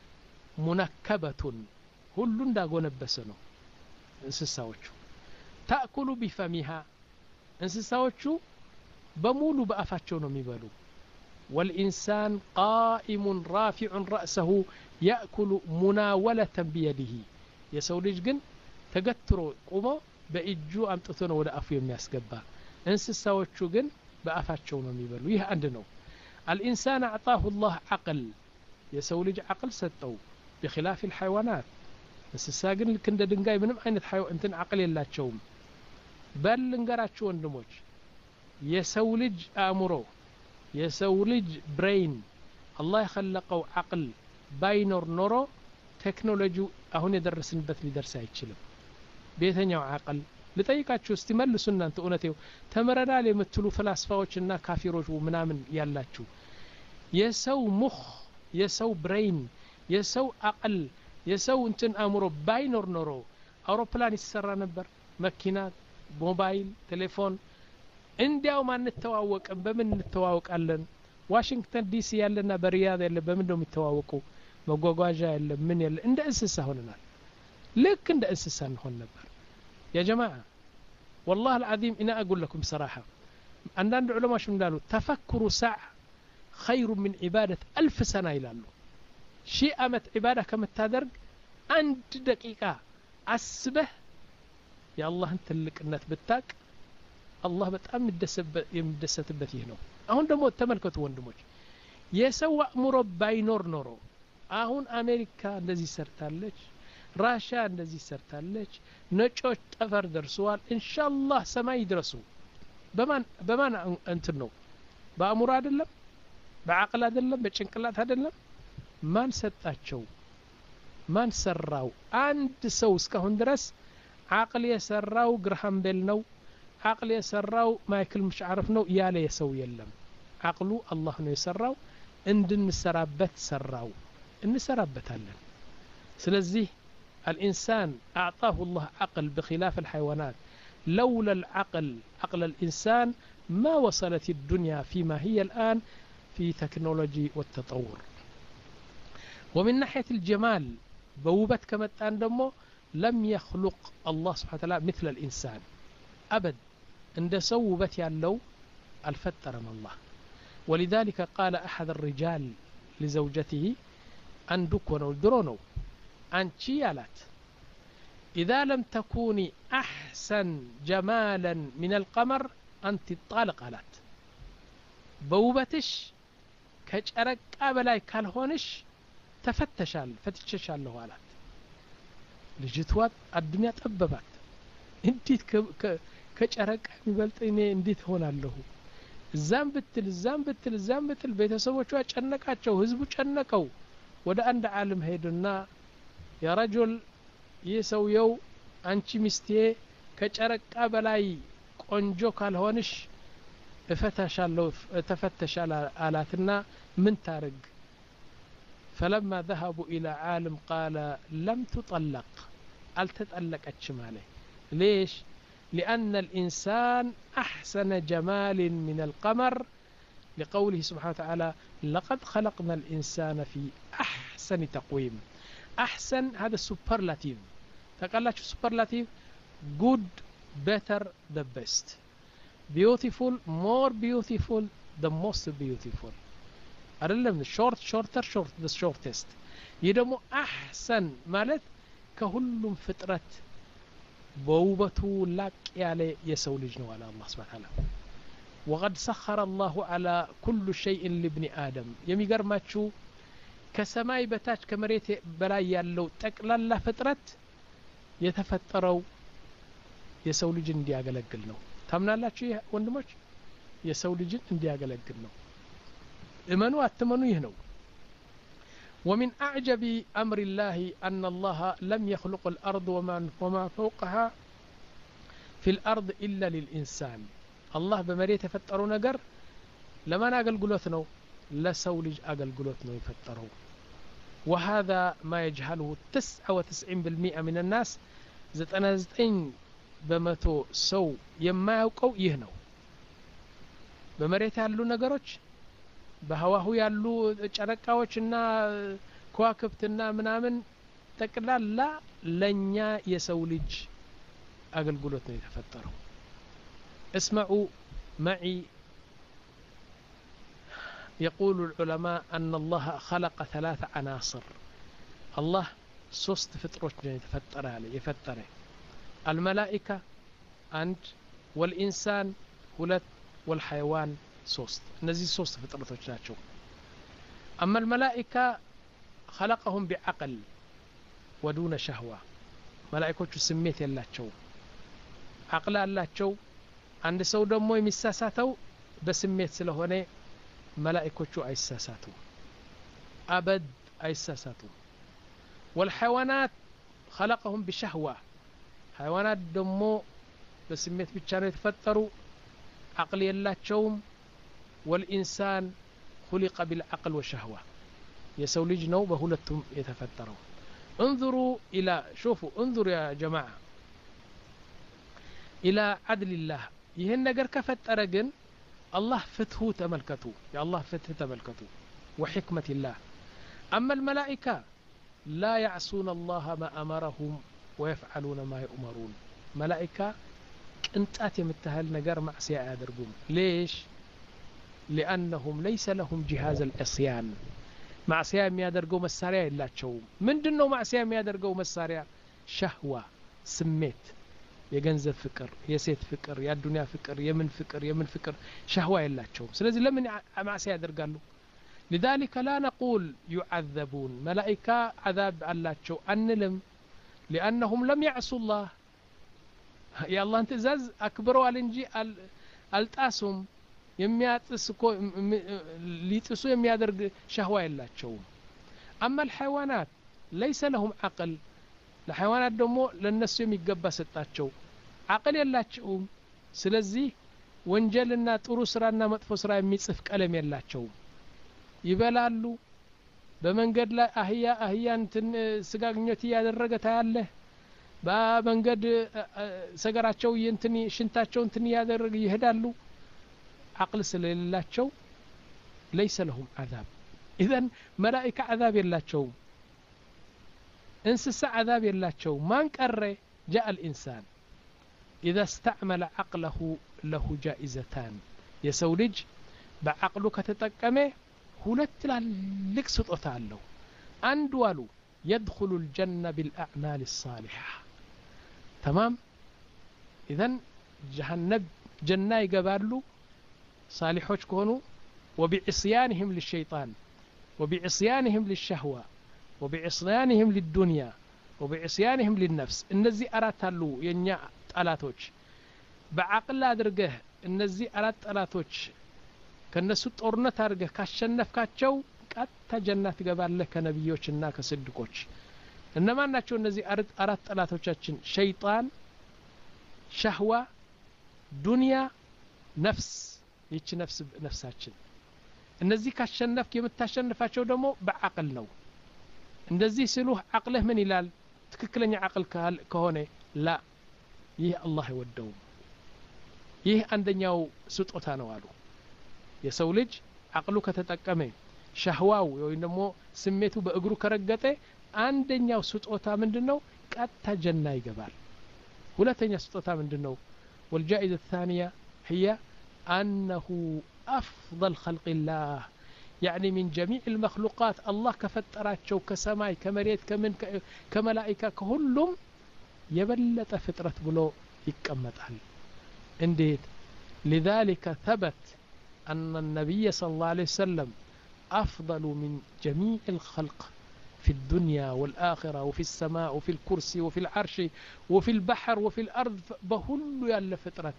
منكبة ሁሉ እንዳጎነበሰ ነው እንስሳዎቹ ታእኩሉ ቢፈሚሃ እንስሳዎቹ በሙሉ በአፋቸው ነው የሚበሉ والإنسان قائم رافع رأسه يأكل مناولة بيده የሰው ልጅ ግን ተገትሮ ቆሞ በእጁ አምጥቶ ነው ወደ አፉ የሚያስገባ እንስሳዎቹ ግን በአፋቸው ነው የሚበሉ ይህ አንድ ነው الإنسان أعطاه الله عقل የሰው ልጅ عقل ሰጠው بخلاف الحيوانات እንስሳ ግን ልክ እንደ ድንጋይ ምንም አይነት ሐይው እንትን አቅል የላቸውም በል እንገራችሁ ወንድሞች የሰው ልጅ አእምሮ የሰው ልጅ ብሬን አላህ የخلቀው አቅል ባይኖር ኖሮ ቴክኖሎጂው አሁን የደረስንበት ሊደርስ አይችልም በየትኛው አቅል ልጠይቃችሁ እስቲ መልሱ እናንተ እውነቴው ተመረናል የምትሉ ፍልስፋዎችና ካፊሮች ምናምን ያላችሁ የሰው ሙኽ የሰው ብሬን የሰው አቅል የሰው እንትን አእምሮ ባይኖር ኖሮ አውሮፕላን ይሰራ ነበር መኪና ሞባይል ቴሌፎን እንዲያው ማን ተዋወቀን በምን እንተዋወቃለን ዋሽንግተን ዲሲ ያለና በሪያድ ያለ በምንድነው የሚተዋወቁ መጓጓዣ ያለ ምን ያለ እንደ እንስሳ ሆነናል ልክ እንደ እንስሳ እንሆን ነበር يا جماعة والله العظيم انا اقول لكم صراحة عندنا علماء شو قالوا تفكروا ساعة خير من عبادة ألف سنة ይላሉ ሺህ ዓመት ዒባዳ ከምታደርግ አንድ ደቂቃ አስበህ የአላህን ትልቅነት ብታቅ አላህ በጣም የሚደሰትበት ይህ ነው አሁን ደግሞ ተመልከቱ ወንድሞች የሰው አእምሮ ባይኖር ኖሮ አሁን አሜሪካ እንደዚህ ሰርታለች ራሽያ እንደዚህ ሰርታለች ነጮች ጠፈር ደርሰዋል ኢንሻአላህ ሰማይ ይድረሱ በማን በማን እንትን ነው በአእምሮ አይደለም በአቅል አይደለም በጭንቅላት አይደለም ማን ሰጣቸው ማን ሰራው አንድ ሰው እስካሁን ድረስ አቅል የሰራው ግርሃም ቤል ነው አቅል የሰራው ማይክል ምሽዓርፍ ነው ያለ የሰው የለም አቅሉ አላህ ነው የሰራው እንድንሰራበት ሰራው እንሰራበታለን ስለዚህ الإنسان أعطاه الله عقل بخلاف الحيوانات لولا العقل عقل الإنسان ما وصلت الدنيا فيما هي الآن في تكنولوجي والتطور ومن ناحية الجمال بوبت كما دمو لم يخلق الله سبحانه وتعالى مثل الإنسان أبد عند سوبت يالو الفتر من الله ولذلك قال أحد الرجال لزوجته أندك ونودرونو أنتي يالات إذا لم تكوني أحسن جمالا من القمر أنت الطالق علات بوبتش كجرق أبلاي كالهونش تفتشال فتششال له علات لجتوات الدنيا تأببات انتي كجرق مبلطيني انديت هون له الزام بتل الزام بتل الزام بتل بيتسوچو ጨነቃቸው ህዝቡ ጨነቀው ወደ አንድ ዓለም ሄዱና ያ ረጁል የሰውየው አንቺ ሚስቴ ከጨረቃ በላይ ቆንጆ ካልሆንሽ እፈታሻለሁ ተፈተሻለ አላትና ምን ታርግ فلما ذهبوا الى عالم قال لم تطلق التطلقتش ماله ليش لأن الإنسان أحسن جمال من القمر لقوله سبحانه وتعالى لقد خلقنا الإنسان في أحسن تقويم أحسن هذا superlative تقالش superlative good better the best beautiful more beautiful the most beautiful أرلم short shorter short the shortest يدمو أحسن مالت كهلم فترة بوبته لك يالي يسول جنو على الله سبحانه وتعالى وقد سخر الله على كل شيء لابن آدم يمي قرماتشو كسماي بتاج كمريت بلاي يالو تقلال فترة يتفتروا يسول جن دي أقلقل نو تامنا الله شيء وندمش يسول جن دي أقلقل نو إمنوا أتمنوا يهنو ومن أعجب أمر الله أن الله لم يخلق الأرض وما فوقها في الأرض إلا للإنسان الله بمريت يفتروا نقر لما ناقل قلوتنا لا سولج أقل قلوتنا يفتروا وهذا ما يجهله تسعة وتسعين بالمئة من الناس زت أنا زتين بمتو سو يما يوقو يهنو بمريت يالو نقروش በህዋሁ ያሉ ጨረቃዎችና ከዋክብትና ምናምን ተቀላላ ለኛ የሰው ልጅ አገልግሎት ነው የተፈጠረው اسمعوا معي يقول العلماء أن الله خلق ثلاث عناصر الله ሶስት ፍጥሮች ነው የተፈጠረ ያለ የፈጠረ الملائكة አንድ والإنسان ሁለት والحيوان ሶስት እነዚህ ሶስት ፍጥረቶች ናቸው أما الملائكة خلقهم بعقل ودون شهوة ملائكዎቹ ስሜት የላቸው عقل አላቸው አንድ ሰው ደግሞ የሚሳሳተው በስሜት ስለሆነ መላእክቶቹ አይሳሳቱ አበድ አይሳሳቱ والحيوانات خلقهم بشهوة حيوانات ደግሞ በስሜት ብቻ ነው የተፈጠሩ عقل የላቸውም والإنسان خلق بالعقل والشهوة يسول لجنو بهولتهم يتفتروا انظروا إلى شوفوا انظروا يا جماعة إلى عدل الله يهن نقر كفتر جن الله فتحه تملكته يا الله فتح تملكته وحكمة الله أما الملائكة لا يعصون الله ما أمرهم ويفعلون ما يؤمرون ملائكة انتات يمتهل نجر معصية يدرقون ليش لأنهم ليس لهم جهاز العصيان معصية يدرقوا مساريا إلا تشوم من دنو معصية يدرقوا مساريا شهوة سميت የገንዘብ ፍቅር የሴት ፍቅር የዱንያ ፍቅር የምን ፍቅር የምን ፍቅር ሸህዋ የላቸውም ስለዚህ ለምን ማዕሲያ ያደርጋሉ لذلك لا نقول يعذبون ملائكة عذاب አላቸው አንልም لأنهم لم يعصوا الله يا الله ትእዛዝ አክብረዋል እንጂ አልጣሱም የሚያጥስ እኮ ሊጥሱ የሚያደርግ ሸህዋ የላቸውም أما الحيوانات ليس لهم عقل ለሐይዋናት ደግሞ ለነሱ የሚገባ ሰጣቸው አቅል የላቸውም ስለዚህ ወንጀልና ጥሩ ስራና መጥፎ ስራ የሚጽፍ ቀለም የላቸውም ይበላሉ በመንገድ ላይ አህያ አህያንትን ስጋግኞት ያደረገ ታያለ በመንገድ ሰገራቸው እንትን ሽንታቸው እንትን ያደረገ ይሄዳሉ አቅል ስለሌላቸው ليس لهم عذاب اذا ملائكه عذاب የላቸውም انسس عذاب يلاچو مان قره جاء الانسان اذا استعمل عقله له جائزتان يسو لج بعقله كتطقمه ሁለት ትላልቅ ስጦታ አለው አንዱ አሉ يدخل الجنة بالأعمال الصالحة تمام اذا جهنم جنة يغبالو صالحوች ከሆኑ وبعصيانهم للشيطان وبعصيانهم للشهوة وبعصيانهم للدنيا وبعصيانهم للنفس እነዚህ አራት አሉ የኛ ጣላቶች በአቅል አድርገህ እነዚህ አራት ጣላቶች ከነሱ ጦርነት አድርገህ ካሸነፍካቸው ቀጥታ ጀነት ትገባለህ ከነብዮችና ከስድቆች እነማን ናቸው እነዚህ አራት ጣላቶቻችን ሸይጣን ሸህዋ ዱንያ ነፍስ ይቺ ነፍስ ነፍሳችን እነዚህ ካሸነፍክ የምታሸንፋቸው ደግሞ በአቅል ነው እንደዚህ ሲሉህ አቅልህ ምን ይላል ትክክለኛ አቅል ከሆነ ላ ይህ አላህ ይወደው ይህ አንደኛው ስጦታ ነው አሉ የሰው ልጅ አቅሉ ከተጠቀመ ሸህዋው ወይ ደግሞ ስሜቱ በእግሩ ከረገጠ አንደኛው ስጦታ ምንድነው ቀጥታ ጀና ይገባል ሁለተኛ ስጦታ ምንድነው والجائزة الثانية هي أنه أفضل خلق الله يعني من جميع المخلوقات الله كفتراتشو كسماي كمريت كمن كملائكة كلهم يبلت فطرة بلو يكمتال انديت لذلك ثبت أن النبي صلى الله عليه وسلم أفضل من جميع الخلق في الدنيا والآخرة وفي السماء وفي الكرسي وفي العرش وفي البحر وفي الأرض بهل يال فطرة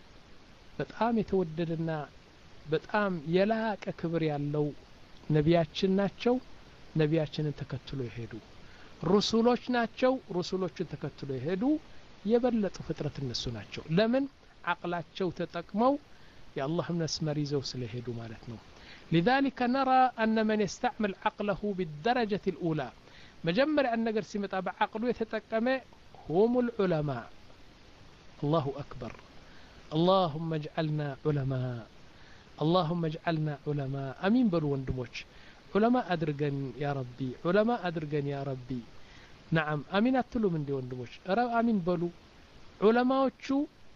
بتقام يتوددنا በጣም የላቀ ክብር ያለው ነቢያችን ናቸው ነቢያችንን ተከትሎ ይሄዱ ሩሱሎች ናቸው ሩሱሎችን ተከትሎ ይሄዱ የበለጡ ፍጥረት እነሱ ናቸው ለምን አቅላቸው ተጠቅመው የአላህን መስመር ይዘው ስለሄዱ ማለት ነው لذلك نرى أن من يستعمل عقله بالدرجة الأولى مجمر أن نجر سمتا بعقله يتتقمه هم العلماء الله أكبر اللهم اجعلنا علماء اللهم اجعلنا علماء امين بلو وندموش علماء ادرغن يا ربي علماء ادرغن يا ربي نعم امين اتلو من دي وندموش امين بلو علماءዎቹ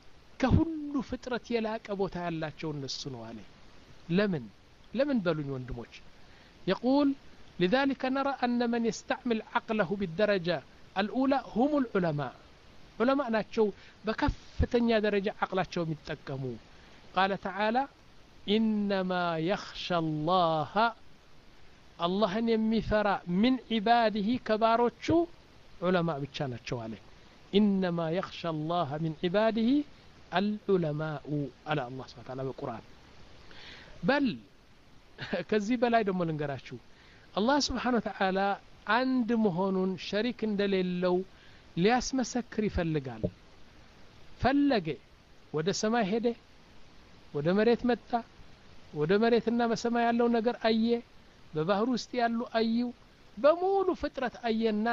ከሁሉ ፍጥረት የላቀ ቦታ ያላቸው እነሱ ነው አለ ለምን ለምን በሉኝ ወንድሞች يقول لذلك نرى أن من يستعمل عقله بالدرجة الأولى هم العلماء علماء ናቸው በከፍተኛ ደረጃ عقلاቸው የሚጠቀሙ قال تعالى إنما يخشى الله الله يمفرا من عباده كباروتشو علماء بتشاناتشو عليه إنما يخشى الله من عباده العلماء على الله سبحانه وتعالى بالقرآن بل كذب لا يدوم لنقراشو الله سبحانه وتعالى عند مهون شريك دليلو لياس مسكر يفلقال فلقه وده سماء هده ወደ መሬት መጣ ወደ መሬትና በሰማይ ያለው ነገር አየ በባህር ውስጥ ያሉ አዩ በሙሉ ፍጥረት አየና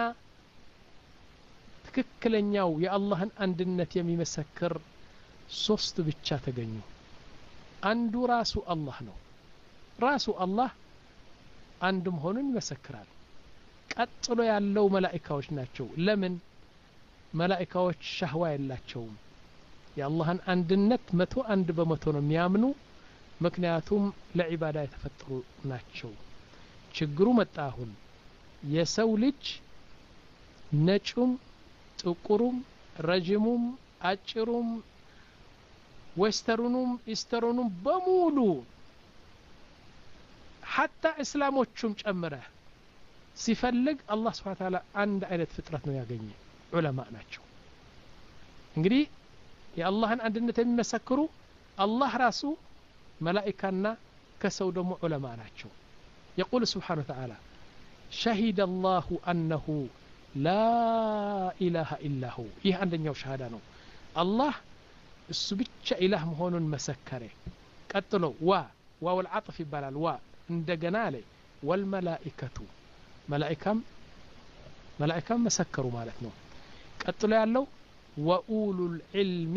ትክክለኛው የአላህን አንድነት የሚመሰክር ሶስት ብቻ ተገኙ አንዱ ራሱ አላህ ነው ራሱ አላህ አንድ መሆኑን ይመሰክራል ቀጥሎ ያለው መላእክቶች ናቸው ለምን መላእክቶች ሸህዋ የላቸውም የአላህን አንድነት መቶ አንድ በመቶ ነው የሚያምኑ ምክንያቱም ለዒባዳ የተፈጠሩ ናቸው ችግሩ መጣ አሁን የሰው ልጅ ነጩም ጥቁሩም ረጅሙም አጭሩም ዌስተርኑም ኢስተርኑም በሙሉ حتى እስላሞቹም ጨምረ ሲፈልግ አላህ Subhanahu Wa Ta'ala አንድ አይነት ፍጥረት ነው ያገኘ ዑለማ ናቸው እንግዲህ የአላህን አንድነት የሚመሰክሩ አላህ ራሱ መላእክትና ከሰው ደግሞ ዑለማ ናቸው يقول سبحانه وتعالى شهد الله أنه لا إله إلا هو ይህ አንደኛው ሸሃዳ ነው አላህ እሱ ብቻ ኢላህ መሆኑን መሰከረ ቀጥሎ ዋ ዋው العطف ይባላል ዋ እንደገና አለ والملائكة ملائكም ملائكም መሰከሩ ማለት ነው ቀጥሎ ያለው وأولو العلم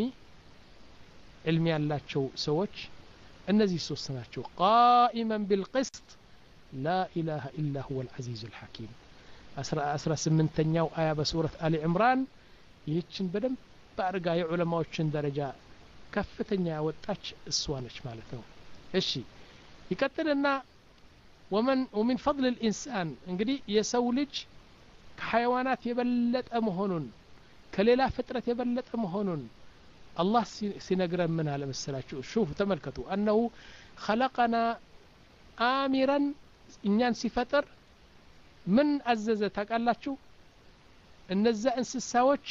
علم ያላቸው ሰዎች እነዚህ ሶስት ናቸው قائما بالقسط لا إله إلا هو العزيز الحكيم أسرى سمنتኛው آية بسورة آل عمران ይህችን በደንብ ባርጋ የዑለማዎችን ደረጃ ከፍተኛ ያወጣች እሷ ነች ማለት ነው እሺ ይቀጥልና ومن ومن فضل الإنسان እንግዲህ የሰው ልጅ ከሐይዋናት የበለጠ መሆኑን ከሌላ ፍጥረት የበለጠ መሆኑን الله ሲነግረን ምን አለ መሰላችሁ ሹፍ ተመልከቱ أنه خلقنا آمرا እኛን ሲፈጥር ምን አዘዘ ታውቃላችሁ እነዛ እንስሳዎች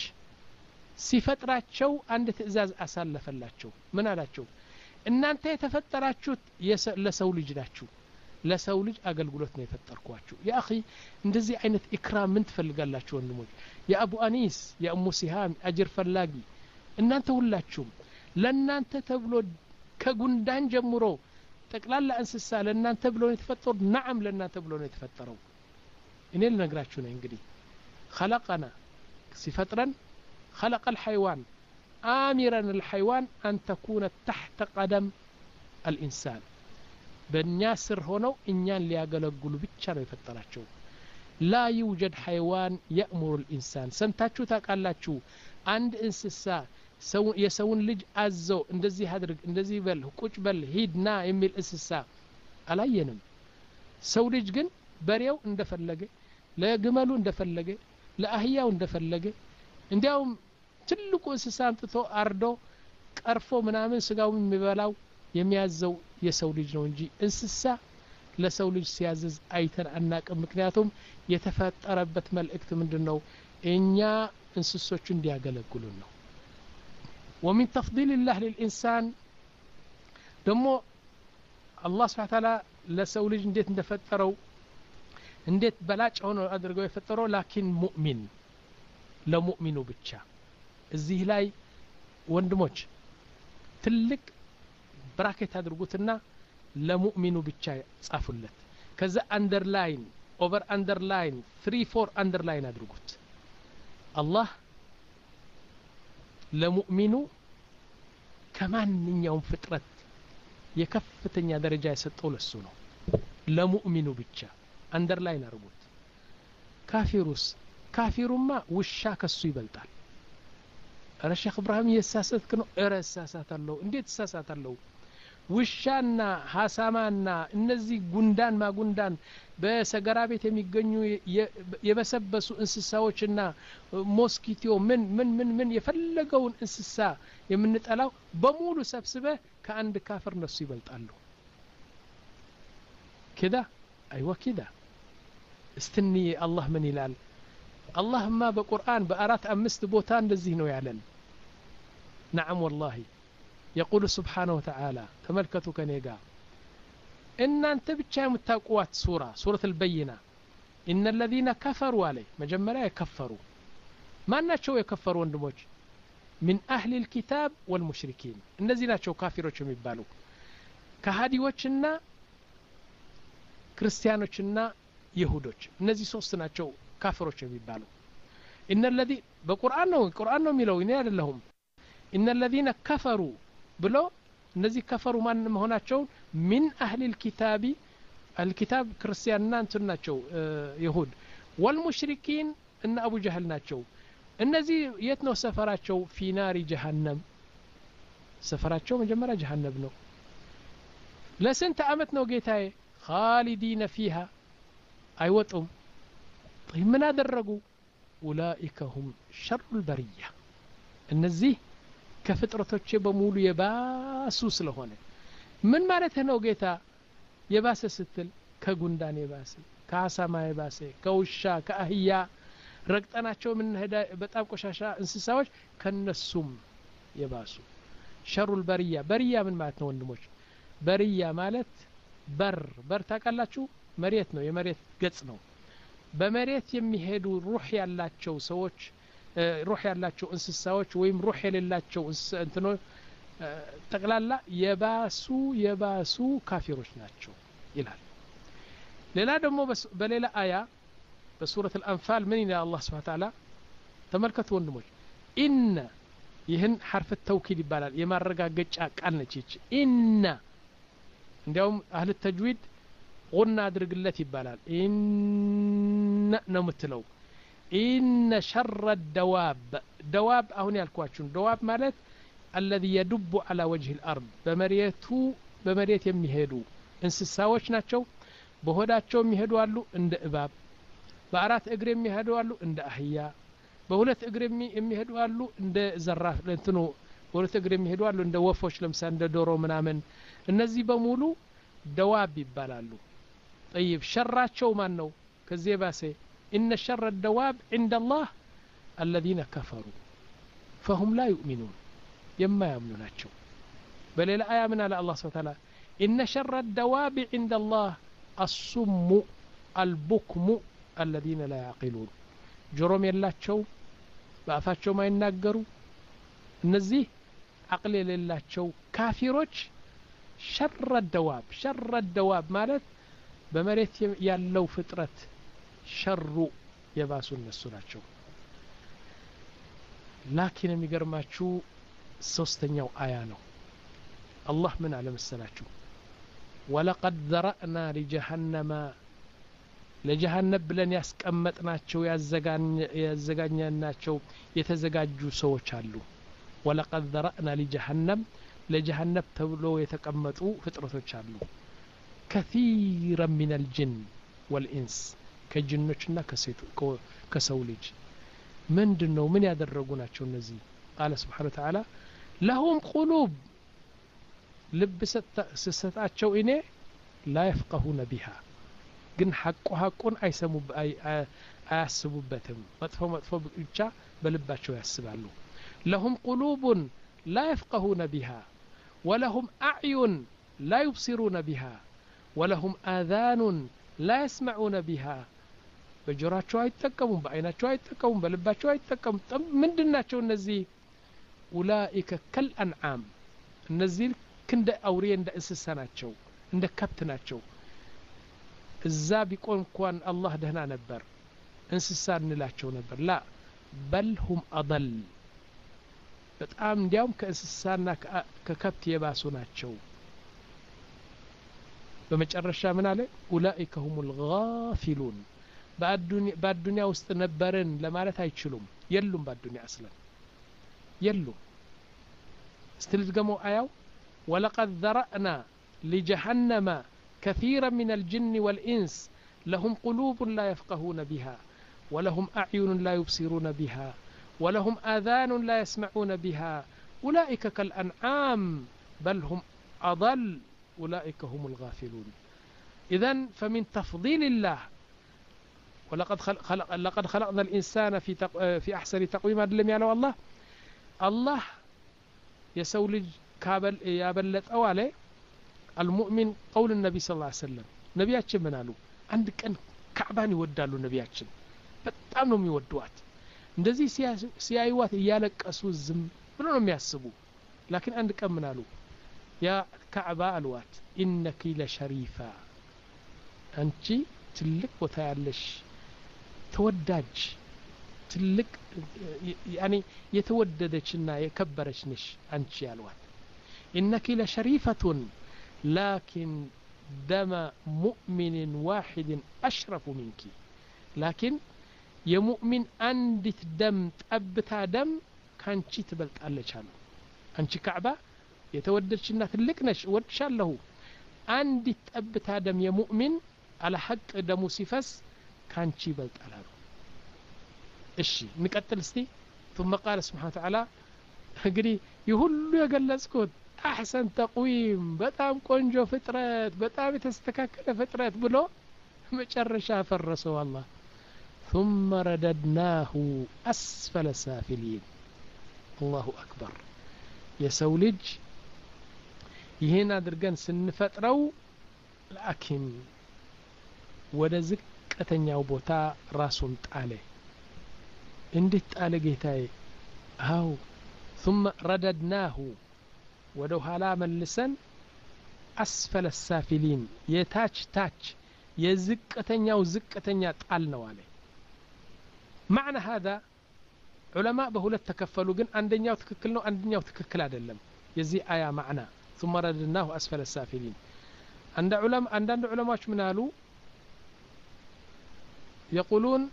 ሲፈጥራቸው አንድ ትእዛዝ አሳለፈላቸው ምን አላቸው እናንተ የተፈጠራችሁት ለሰው ልጅ ናችሁ ለሰው ልጅ አገልግሎት ነው የፈጠርኳችሁ ያ اخي እንደዚህ አይነት ኢክራም ምን ትፈልጋላችሁ ወንድሞች የአቡ አኒስ የኡሙ ሲሃም አጅር ፈላጊ እናንተ ሁላችሁም ለእናንተ ተብሎ ከጉንዳን ጀምሮ ጠቅላላ እንስሳ ለእናንተ ብሎ ነው የተፈጠሩ نعم ለእናንተ ብሎ ነው የተፈጠረው እኔ ልነግራችሁ ነው እንግዲህ خلقنا ሲፈጥረን خلق الحيوان آمرا الحيوان أن تكون تحت قدم الإنسان በእኛ ስር ሆነው እኛን ሊያገለግሉ ብቻ ነው የፈጠራቸው لا يوجد حيوان يأمر الإنسان ሰምታችሁ ታውቃላችሁ አንድ እንስሳ ሰው የሰውን ልጅ አዘው እንደዚህ አድርግ እንደዚህ በል ቁጭ በል ሂድና የሚል እንስሳ አላየንም ሰው ልጅ ግን በሬው እንደፈለገ ለግመሉ እንደፈለገ ለአህያው እንደፈለገ እንዲያውም ትልቁ እንስሳ አምጥቶ አርዶ ቀርፎ ምናምን ስጋው የሚበላው የሚያዘው የሰው ልጅ ነው እንጂ እንስሳ ለሰው ልጅ ሲያዘዝ አይተን አናቅም ምክንያቱም የተፈጠረበት መልእክት ምንድነው እኛ እንስሶቹ እንዲያገለግሉን ነው ومن تفضيل الله للإنسان دمو الله سبحانه وتعالى لسو لج انديت እንደፈጠረው እንዴት በላጭ ሆኖ አድርገው የፈጠረው ላኪን ሙእሚን ለሙእሚኑ ብቻ እዚህ ላይ ወንድሞች ትልቅ ብራኬት አድርጉትና ለሙእሚኑ ብቻ ጻፉለት ከዛ አንደርላይን ኦቨር አንደርላይን three four አንደርላይን አድርጉት አላህ ለሙእሚኑ ከማንኛውም ፍጥረት የከፍተኛ ደረጃ የሰጠው ለሱ ነው ለሙእሚኑ ብቻ አንደርላይን አድርጉት ካፊሩስ ካፊሩማ ውሻ ከሱ ይበልጣል አረ ሼክ ኢብራሂም የሳሳተክ ነው አረ ሳሳታለው እንዴት ሳሳታለው ውሻና ሐሳማና እነዚህ ጉንዳን ማጉንዳን በሰገራ ቤት የሚገኙ የበሰበሱ እንስሳዎችና ሞስኪቶ ምን ምን ምን ምን የፈለገውን እንስሳ የምንጠላው በሙሉ ሰብስበ ከአንድ ካፍር ነሱ ይበልጣሉ كده ايوه كده استني الله من ይላል الله ما بقرآن بأرات أمست بوتان እንደዚህ ነው ያለን نعم والله يقول سبحانه وتعالى تملكتك نيغا ان انت ብቻ የምታውቁት ሱራ ሱረቱ البينة ان الذين كفروا عليه መጀመሪያ የከፈሩ ማናቸው የከፈሩ ወንድሞች من اهل الكتاب والمشركين እነዚህ ናቸው ካፊሮች የሚባሉ ከሃዲዎችና ክርስቲያኖችና ይሁዶች እነዚህ ሶስት ናቸው ካፊሮች የሚባሉ ان الذين በቁርአን ነው ቁርአን ነው የሚለው እኔ አይደለሁም ان الذين كفروا ብሎ እነዚህ ከፈሩ ማን መሆናቸው من أهل الكتاب الكتاب ክርስቲያንና እንትን ናቸው ይሁድ والمشركين እነ አቡ ጀህል ናቸው እነዚህ የት ነው ሰፈራቸው في نار جهنم ሰፈራቸው መጀመሪያ ጀሃነም ነው ለስንት አመት ነው ጌታዬ خالدين فيها አይወጡም طيب ምን አደረጉ أولئك هم شر البرية እነዚህ ከፍጥረቶች በሙሉ የባሱ ስለሆነ ምን ማለት ነው ጌታ የባሰ ስትል ከጉንዳን የባሰ ከአሳማ የባሰ ከውሻ ከአህያ ረግጠናቸው ምን ሄዳ በጣም ቆሻሻ እንስሳዎች ከነሱም የባሱ شر البرية برية من ማለት ነው ወንድሞች برية ማለት በር በር ታውቃላችሁ መሬት ነው የመሬት ገጽ ነው በመሬት የሚሄዱ ሩህ ያላቸው ሰዎች ሩህ ያላቸው እንስሳዎች ወይም ሩህ የሌላቸው እንትኖ ጠቅላላ የባሱ የባሱ ካፊሮች ናቸው ይላል ሌላ ደግሞ በሌላ አያ በሱረት الأنفال ምን ይላል አላህ Subhanahu Wa Ta'ala ተመልከቱ ወንድሞች ኢነ ይህን حرف التوكيد ይባላል የማረጋገጫ ቃል ነች እቺ ኢነ እንዲያውም አህለ ተጅዊድ ቁና አድርግለት ይባላል ኢነ ነው የምትለው ኢነ ሸረ الدواب دواب አሁን ያልኳችሁ دواب ማለት الذي يدب على وجه الأرض በመሬቱ በመሬት የሚሄዱ እንስሳዎች ናቸው በሆዳቸው የሚሄዱ አሉ እንደ እባብ በአራት እግር የሚሄዱ አሉ እንደ አህያ በሁለት እግር የሚሄዱ አሉ እንደ ዘራፍ ለእንትኑ በሁለት እግር የሚሄዱ አሉ እንደ ወፎች ለምሳሌ እንደ ዶሮ ምናምን እነዚህ በሙሉ ደዋብ ይባላሉ طيب ሸራቸው ማን ነው ከዚህ ባሰ ان شر الدواب عند الله الذين كفروا فهم لا يؤمنون يما يؤمنون ናቸው በሌላ አያ ምን አለ አላህ Subhanahu Wa Ta'ala ان شر الدواب عند الله الصم البكم الذين لا يعقلون ጆሮም የላቸው በአፋቸው ማይናገሩ እነዚህ አቅል የሌላቸው ካፊሮች شر الدواب شر الدواب ማለት በመሬት ያለው ፍጥረት ሸሩ የባሱ እነሱ ናቸው ላኪን የሚገርማችሁ ሶስተኛው አያ ነው አላህ ምን አለ መሰላችሁ ወለቀድ ዘራእና ለጀሃነመ ለጀሃነም ብለን ያስቀመጥናቸው ያዘጋኛናቸው የተዘጋጁ ሰዎች አሉ ወለቀድ ዘራእና ለጀሃነም ለጀሃነም ተብሎ የተቀመጡ ፍጥረቶች አሉ كثيرا من الجن والإنس كجنوችና ከሰው ልጅ ምንድነው ምን ያደረጉ ናቸው እነዚህ قال سبحانه وتعالى لهم قلوب ልብ ሰጣቸው እኔ لا يفقهون بها ግን ሐቁ ሐቁን አይሰሙ አያስቡበትም መጥፎ መጥፎ ብቻ በልባቸው ያስባሉ لهم قلوب لا يفقهون بها ولهم أعين لا يبصرون بها ولهم آذان لا يسمعون بها በጆሮአቸው አይጠቀሙም በአይናቸው አይጠቀሙም በልባቸው አይጠቀሙም ምንድናቸው እነዚህ ኡላኢከ ከልአንዓም እነዚህ ክንደ አውሬ እንደ እንስሳ ናቸው እንደ ከብት ናቸው እዛ ቢቆም እንኳን አላህ ደህና ነበር እንስሳ እንላቸው ነበር ላ በልሁም አضل በጣም እንዲያውም ከእንስሳና ከከብት የባሱ ናቸው በመጨረሻ ምን አለ ኡላኢከ ሁሙል ጋፊሉን በአዱንያ ውስጥ ነበርን ለማለት አይችሉም የሉም በአዱንያ አስለን የሉም استلزموا آية ولقد ذرأنا لجهنم كثيرا من الجن والإنس لهم قلوب لا يفقهون بها ولهم أعين لا يبصرون بها ولهم آذان لا يسمعون بها أولئك كالأنعام بل هم أضل أولئك هم الغافلون إذن فمن تفضيل الله ولقد خلق لقد خلقنا الإنسان في تق... في أحسن تقويم أدلم يا الله الله يسولج كابل يا بلت أوالي المؤمن قول النبي صلى الله عليه وسلم نبياتش من قالوا عندك أن كعبان يودالو نبياتش በጣም ነው የሚወዱት እንደዚህ ሲያዩዋት ያለቀሱ ዝም ብሎ ነው የሚያስቡ لكن አንድ ቀን ምን አሉ ያ ካዕባ አልዋት ኢነኪ ለሸሪፋ አንቺ ትልቅ ቦታ ያለሽ ተወዳጅ ትልቅ ያኒ የተወደደችና የከበረች ነሽ አንቺ ያልዋት إنك لشريفة لكن دم مؤمن واحد أشرف منك لكن يمؤمن أندت دم تأبتا دم كانشي تبلت على شالو أنشي كعبة يتوددش الناس اللقنش ودشال له أندت تأبتا دم يمؤمن على حق دمو سفس كانشي بلت على له إشي نكتل استي ثم قال سبحانه وتعالى قري يهلو يقلسكوت أحسن تقويم بتام كونجو فترات بتام تستكاكل فترات بلو مجرشا فرسوا الله ثم رددناه أسفل سافلين الله أكبر يسولج يهنا درقان سن فترو لكن ودزك أتنياو بوتا راسون تعالي اندت تعالي جيتاي هاو ثم رددناه ودو هلا ملسن أسفل السافلين يتاج تاج يزكتنيا وزكتنيا تعالنا عليه معنى هذا علماء بهولت تكفلوا جن عندنا وتككلنا عندنا وتككل هذا اللم يزي آية معنى ثم رددناه أسفل السافلين عند علماء عند علماء شو منالو يقولون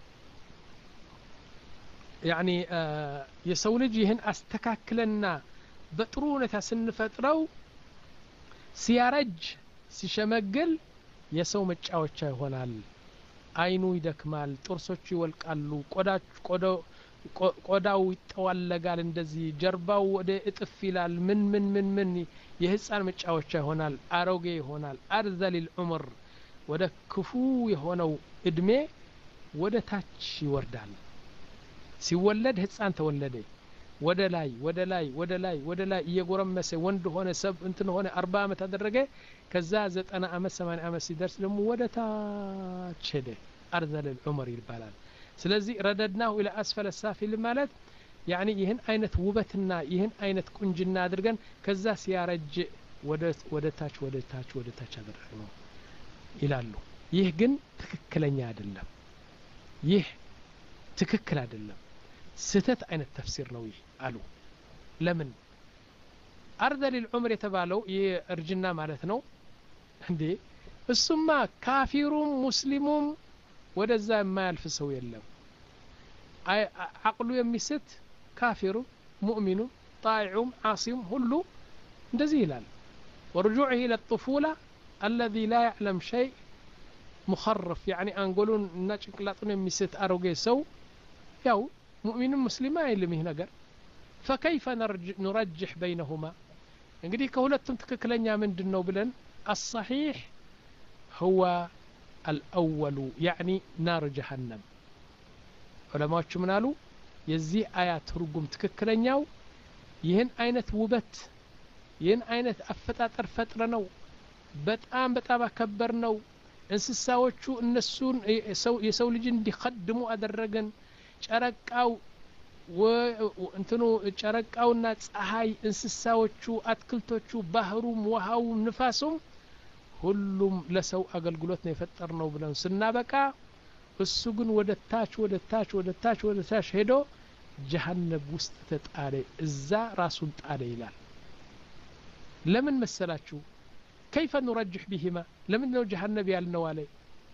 يعني آه يسولجيهن أستكاكلنا بطرونة سنفترو سيارج سيشمقل يسو مجاوچ ይሆናል አይኑ ይደክማል ጥርሶቹ ይወልቃሉ ቆዳው ቆዳው ቆዳው ይጠዋለጋል እንደዚህ ጀርባው ወደ እጥፍ ይላል ምን ምን ምን ምን የህፃን መጫወቻ ይሆናል አሮጌ ይሆናል አርዘል العمر ወደ ክፉ የሆነው እድሜ ወደ ታች ይወርዳል ሲወለድ ህፃን ተወለደ ወደ ላይ ወደ ላይ ወደ ላይ ወደ ላይ እየጎረመሰ ወንድ ሆነ ሰብ እንትን ሆነ አርባ አመት አደረገ ከዛ ዘጠና አመት ሰማንያ አመት ሲደርስ ደግሞ ወደ ታች ሄደ አርዘል العمر ይባላል ስለዚህ ረደድናሁ الى اسفل السافل ማለት يعني ይህን አይነት ውበትና ይህን አይነት ቁንጅና አድርገን ከዛ ሲያረጅ ወደ ወደ ታች ወደ ታች ወደ ታች አደረግነው ይላሉ ይህ ግን ትክክለኛ አይደለም ይህ ትክክል አይደለም ስተት አይነት ተፍሲር ነው ይህ አሉ ለምን አርዘል العمر የተባለው የእርጅና ማለት ነው እንዴ እሱማ ካፊሩም ሙስሊሙም ወደዛ የማያልፍ ሰው የለም አቅሉ የሚስት ካፊሩ ሙእሚኑ ጣይዑም ዓሲም ሁሉ እንደዚህ ይላል ورجوعه الى الطفوله الذي لا يعلم شيء مخرف يعني انقولون نጭንቅላቱን የሚስት አሮጌ ሰው ያው مؤمن مسلم አይልም ይሄ ነገር فكيف نرجح بينهما እንግዲህ ከሁለቱም ትክክለኛ ምንድነው ብለን الصحيح هو الأول يعني نار جهنم علماء ምን አሉ የዚህ አያት ትርጉም ትክክለኛው ይህን አይነት ውበት ይህን አይነት አፈጣጠር ፈጥረ ነው በጣም በጣም አከበር ነው እንስሳዎቹ እነሱን የሰው ልጅ እንዲخدሙ አደረገን ጨረቃው እንትኑ ጨረቃውና ፀሐይ እንስሳዎቹ አትክልቶቹ ባህሩም ውሃው ንፋሱም ሁሉም ለሰው አገልግሎት ነው የፈጠርነው ብለን ስናበቃ እሱ ግን ወደ ታች ወደ ታች ወደ ታች ወደ ታች ሄዶ ጀሃነም ውስጥ ተጣለ እዛ ራሱን ጣለ ይላል ለምን መሰላችሁ كيف نرجح بهما لمن لو جهنم يالنا عليه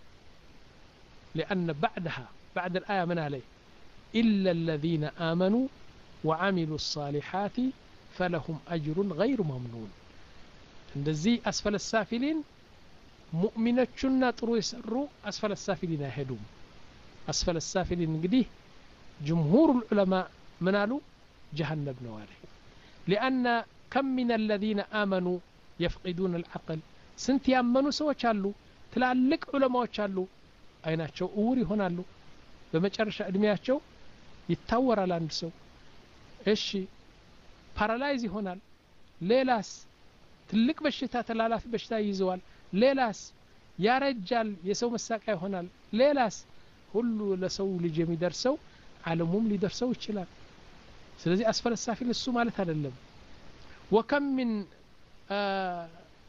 لأن بعدها بعد الآية من عليه إلا الذين آمنوا وعملوا الصالحات فلهم أجر غير ممنون እንደዚህ أسفل السافلين ሙእሚኖቹና ጥሩ የሰሩ أسفل السافلين አይሄዱም أسفل السافلين እንግዲህ جمهور العلماء من قالوا جهنم ነው አለ لأن كم من الذين آمنوا يفقدون العقل ስንት ያመኑ ሰዎች አሉ ትላልቅ ዑለማዎች አሉ አይናቸው እውር ይሆናሉ በመጨረሻ እድሜያቸው ይታወራል አንድ ሰው እሺ ፓራላይዝ ይሆናል ሌላስ ትልቅ በሽታ ተላላፊ በሽታ ይዘዋል ሌላስ ያረጃል የሰው መሳቂያ ይሆናል ሌላስ ሁሉ ለሰው ልጅ የሚደርሰው ዓለሙም ሊደርሰው ይችላል ስለዚህ أسفل السافل እሱ ማለት አይደለም وكم من آه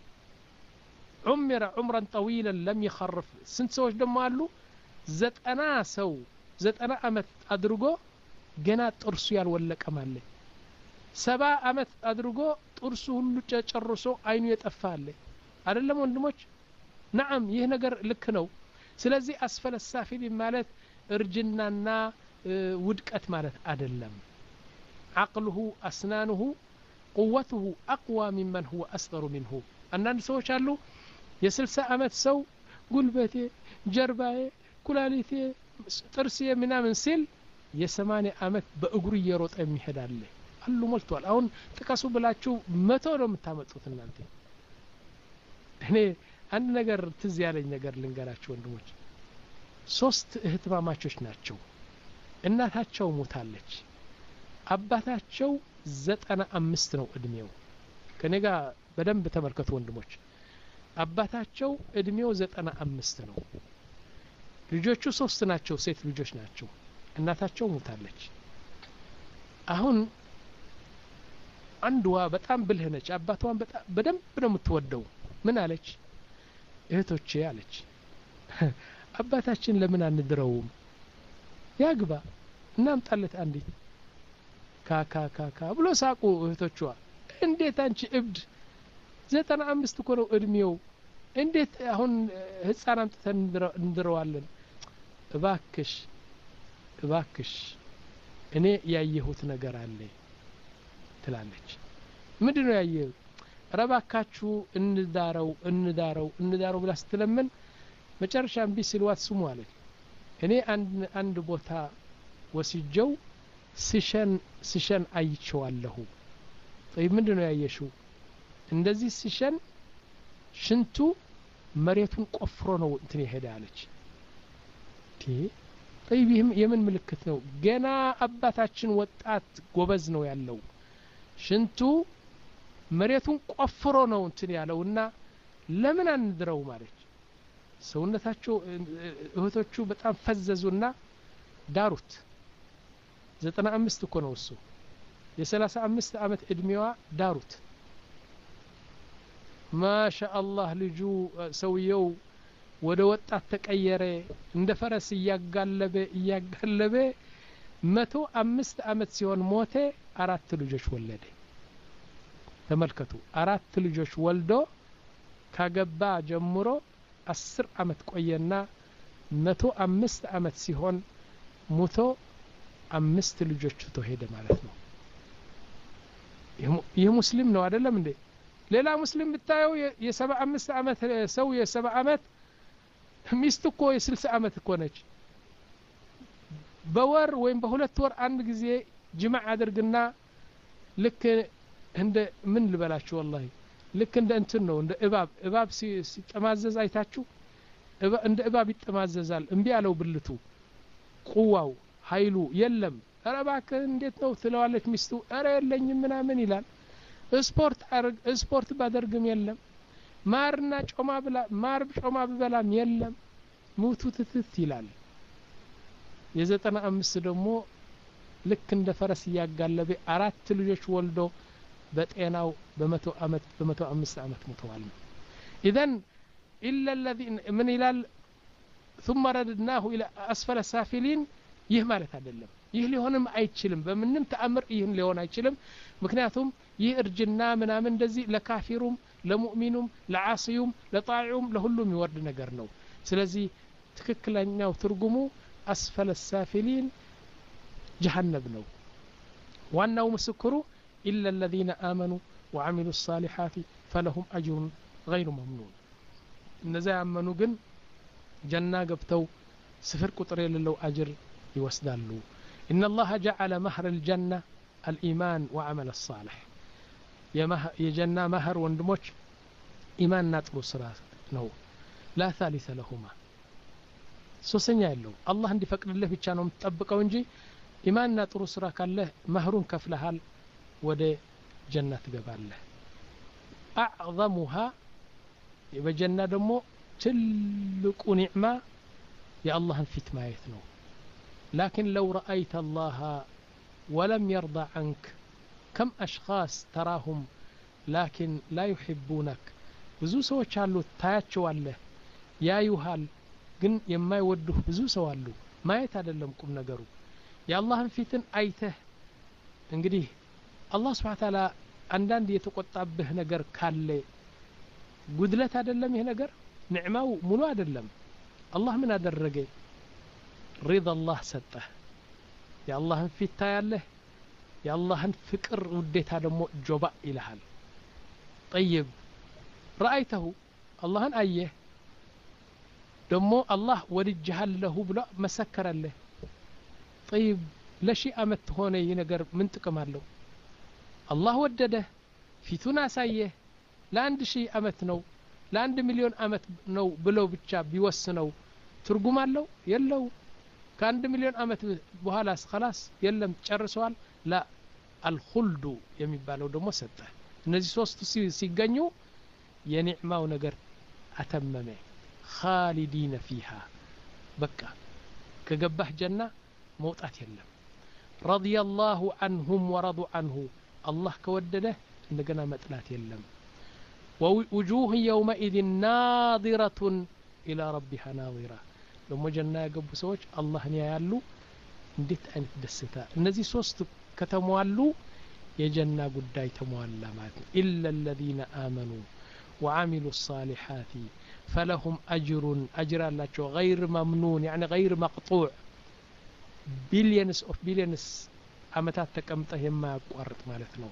عمر عمرا طويلا لم يخرف ስንት ሰዎች ደግሞ አሉ ዘጠና ሰው ዘጠና አመት አድርጎ ገና ጥርሱ ያልወለቀ ማለት ሰባ አመት አድርጎ ጥርሱ ሁሉ ጨርሶ አይኑ የጠፋለ አይደለም ወንድሞች نعم ይህ ነገር ልክ ነው ስለዚህ አስፈለ ሳፊሊን ማለት እርጅናና ውድቀት ማለት አይደለም عقله اسنانه قوته اقوى ممن هو اصغر منه አንዳንድ ሰዎች አሉ የ60 አመት ሰው ጉልበቴ ጀርባዬ ኩላሊቴ ጥርሴ ምናምን ሲል የ80 አመት በእግሩ እየሮጠ የሚሄድ አለ አሉ ሞልቷል አሁን ጥቀሱ ብላችሁ መቶ ነው የምታመጡት እናንተ እኔ አንድ ነገር ትዝ ያለኝ ነገር ልንገራችሁ ወንድሞች ሶስት እህትማማቾች ናቸው እናታቸው ሞታለች አባታቸው ዘጠና አምስት ነው እድሜው ከኔጋ በደንብ ተመልከቱ ወንድሞች አባታቸው እድሜው ዘጠና አምስት ነው ልጆቹ ሶስት ናቸው ሴት ልጆች ናቸው እናታቸው ሞታለች አሁን አንዷ በጣም ብልህ ነች አባቷን በጣም በደንብ ነው የምትወደው ምን አለች እህቶቼ አለች አባታችን ለምን አንድረውም ያግባ እናምጣለት አንዲት ካካ ካካ ብሎ ሳቁ እህቶቿ እንዴት አንቺ እብድ ዘጠና አምስት እኮ ነው እድሜው እንዴት አሁን ህፃን አምጥተን እንድረዋለን እባክሽ እባክሽ እኔ ያየሁት ነገር አለ ትላለች ምንድነው ያየው ረባካችሁ እንዳረው እንዳረው እንዳረው ብላ ስትለምን መጨረሻም ቢስልዋት ስሙ አለ እኔ አንድ አንድ ቦታ ወስጀው ሲሸን ሲሸን አይቼዋለሁ طيب ምንድነው ያየሽው እንደዚህ ሲሸን ሽንቱ መሬቱን ቆፍሮ ነው እንትን ይሄዳ አለች ቲ طيب የምን ምልክት ነው ገና አባታችን ወጣት ጎበዝ ነው ያለው ሽንቱ መሬቱን ቆፍሮ ነው እንትን ያለውና ለምን አንድረው ማለት ሰውነታቸው እህቶቹ በጣም ፈዘዙና ዳሩት ዘጠና አምስት እኮ ነው እሱ የሰላሳ አምስት አመት እድሜዋ ዳሩት ማሻአላህ ልጁ ሰውየው ወደ ወጣት ተቀየረ እንደ ፈረስ ያጋለበ ያጋለበ መቶ አምስት አመት ሲሆን ሞተ አራት ልጆች ወለደ ተመልከቱ አራት ልጆች ወልዶ ካገባ ጀምሮ አስር አመት ቆየና መቶ አምስት አመት ሲሆን ሞቶ አምስት ልጆች ተሄደ ማለት ነው ይህ ሙስሊም ነው አይደለም እንዴ ሌላ ሙስሊም ብታየው የሰባ አምስት አመት ሰው የሰባ አመት ሚስት እኮ የ60 አመት እኮ ነች በወር ወይም በሁለት ወር አንድ ጊዜ ጅማዕ አድርግና ልክ እንደ ምን ልበላችሁ والله ልክ እንደ እንትን ነው እንደ እባብ እባብ ሲጠማዘዝ አይታችሁ እንደ እባብ ይጠማዘዛል እንቢ ያለው ብልቱ ቁዋው ኃይሉ የለም አረባከ እንዴት ነው ትለዋለች ሚስቱ አረ የለኝም ምናምን ይላል ስፖርት አርግ ስፖርት ባደርግም የለም ማርና ጮማ ብላ ማር ጮማ ብበላም የለም ሙቱ ትትት ይላል የዘጠና አምስት ደግሞ ልክ እንደ ፈረስ ያጋለበ አራት ልጆች ወልዶ በጤናው በመቶ አመት በመቶ አምስት አመት ሞተዋል اذن الا الذين من ይላል ثم رددناه الى اسفل السافلين ይህ ማለት አይደለም ይህ ሊሆንም አይችልም በምንም ተአምር ይህን ሊሆን አይችልም ምክንያቱም ይህ እርጅና ምናምን እንደዚህ ለካፊሩም ለሙእሚኑም ለዓሲዩም ለጣዒኡም ለሁሉም ይወርድ ነገር ነው ስለዚህ ትክክለኛው ትርጉሙ አስፈለ السافلين جهنم ነው ዋናው ምስክሩ إلا الذين آمنوا وعملوا الصالحات فلهم أجر غير ممنون እነዚያ ያመኑ ግን ጀና ገብተው ስፍር ቁጥር የሌለው አጅር ይወስዳሉ إن الله جعل مهر الجنة الإيمان وعمل الصالح የጀና መህር ወንድሞች ኢማንና ጥሩ ስራ ነው لا ثالث لهما ሶስተኛ ያለው አላህ እንዲፈቅድልህ ብቻ ነው የምትጠብቀው እንጂ ኢማንና ጥሩ ስራ ካለ መህሩን ከፍለሃል ወደ ጀነት ገባለህ اعظمها በጀና ደግሞ ትልቁ ኒዕማ የአላህን ፊት ማየት ነው لكن لو رأيت الله ولم يرضى عنك كم أشخاص تراهم لكن لا يحبونك ብዙ ሰዎች አሉ ታያቸዋለህ ያዩሃል ግን የማይወዱህ ብዙ ሰው አሉ ማየት አይደለም ቁም ነገሩ የአላህን ፊትን አይተህ እንግዲህ አላህ Subhanahu Ta'ala አንዳንድ የተቆጣብህ ነገር ካለ ጉድለት አይደለም ይሄ ነገር ንዕማው ሙሉ አይደለም አላህ ምን አደረገ رضا الله ሰጠህ የአላህን ፊት ታያለህ የአላህን ፍቅር ውዴታ ደግሞ ጆባ ይልሃል طيب رأيته አላህን አየህ ደግሞ አላህ ወድጀሃለሁ ብሎ መሰከረልህ طيب ለሺ አመት ሆነ ይሄ ነገር ምን ጥቅም አለው አላህ ወደደህ ፊቱን አሳየህ ለአንድ ሺህ አመት ነው ለአንድ ሚሊዮን አመት ነው ብለው ብቻ ቢወስነው ትርጉም አለው የለው ከአንድ ሚሊዮን አመት በኋላስ خلاص የለም ጨርሰዋል ላ الخلد የሚባለው ደግሞ ሰጠ እነዚህ ሶስቱ ሲገኙ የኒዕማው ነገር አተመመ خالدين فيها በቃ ከገባህ ጀና መውጣት የለም رضي الله عنهم ورضوا عنه الله كودده እንደገና መጥላት የለም ووجوه يومئذ ناظرة إلى ربها ناظرة لما جنة يقبوا سوج الله نيالو እንዴት አይነት ደስታ እነዚህ ሶስት ከተሟሉ የጀና ጉዳይ ተሟላ ማለት ነው إلا الذين آمنوا وعملوا الصالحات فلهم أجر أجر الله غير ممنون يعني غير مقطوع billions of billions አመታት ተቀምጠህ የማያቋርጥ ማለት ነው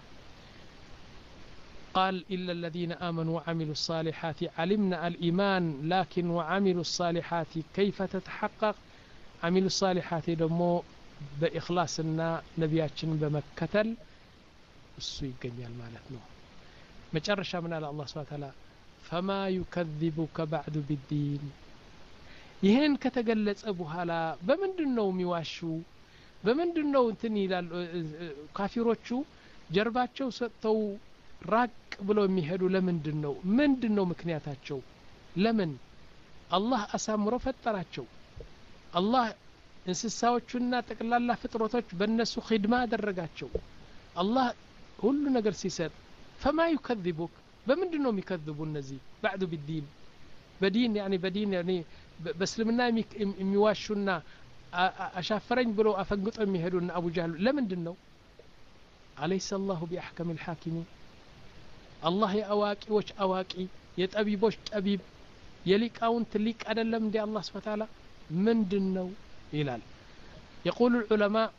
قال إلا الذين آمنوا وعملوا الصالحات علمنا الإيمان لكن وعملوا الصالحات كيف تتحقق عملوا الصالحات دمو بإخلاصنا نبياتنا بمكتل السوي قنيال مالتنا مجرشا من الله سبحانه وتعالى فما يكذبك بعد بالدين ይሄን ከተገለጸ በኋላ በመንድነው የሚዋሹ በመንድነው እንትን ይላል ካፊሮቹ ጀርባቸው ሰጥተው ራቅ ብለው የሚሄዱ ለምንድነው ምንድነው ምክንያታቸው ለምን አላህ አሳምሮ ፈጠራቸው አላህ እንስሳዎቹና ጠቅላላ ፍጥረቶች በእነሱ ኺድማ አደረጋቸው አላህ ሁሉ ነገር ሲሰጥ فما يكذبك በመንድነው የሚከذቡ እነዚህ بعد بالدين بدين يعني بدين يعني በእስልምና የሚዋሹና አሻፈረኝ ብለው አፈንግጠው የሚሄዱና አቡ ጀህል ለምንድነው አለይሰ አላሁ ቢአህከም الحاكمين الله የአዋቂዎች አዋቂ የጠቢቦች ጠቢብ የሊቃውንት ሊቅ አይደለም እንደ አላህ Subhanahu Wa Ta'ala ምንድነው ይላል يقول العلماء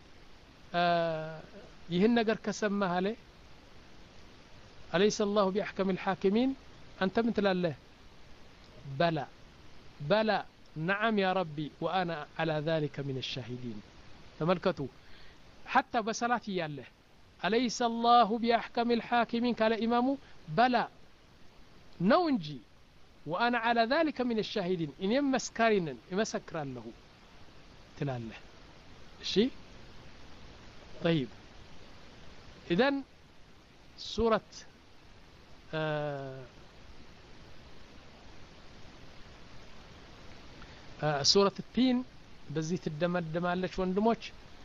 ይህን ነገር ከሰማህ አለ አለይሰ አላሁ ቢአህከም الحاكمين አንተ ምን ትላለህ بلى بلى نعم يا ربي وأنا على ذلك من الشاهدين تملكتوا حتى بصلاة ياله أليس الله بأحكم الحاكمين قال إمامه بلى نونجي وأنا على ذلك من الشاهدين إن يمسكرين يمسكر له تلاله شيء طيب إذن سورة آه ሱረት التين በዚህ ትደመደማለች ወንድሞች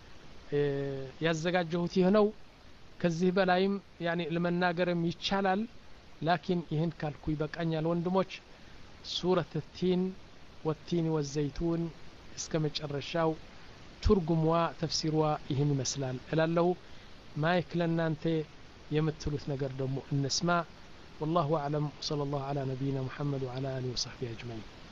ያዘጋጀሁት ይህ ነው ከዚህ በላይም ያኒ ለመናገርም ይቻላል ላኪን ይህን ካልኩ ይበቃኛል ወንድሞች ሱረት التين والتين والزيتون እስከ መጨረሻው ትርጉሟ ተፍሲሯ ይህን ይመስላል እላለሁ ማይክ ለናንተ የምትሉት ነገር ደግሞ እንስማ والله اعلم صلى الله على نبينا محمد وعلى اله وصحبه اجمعين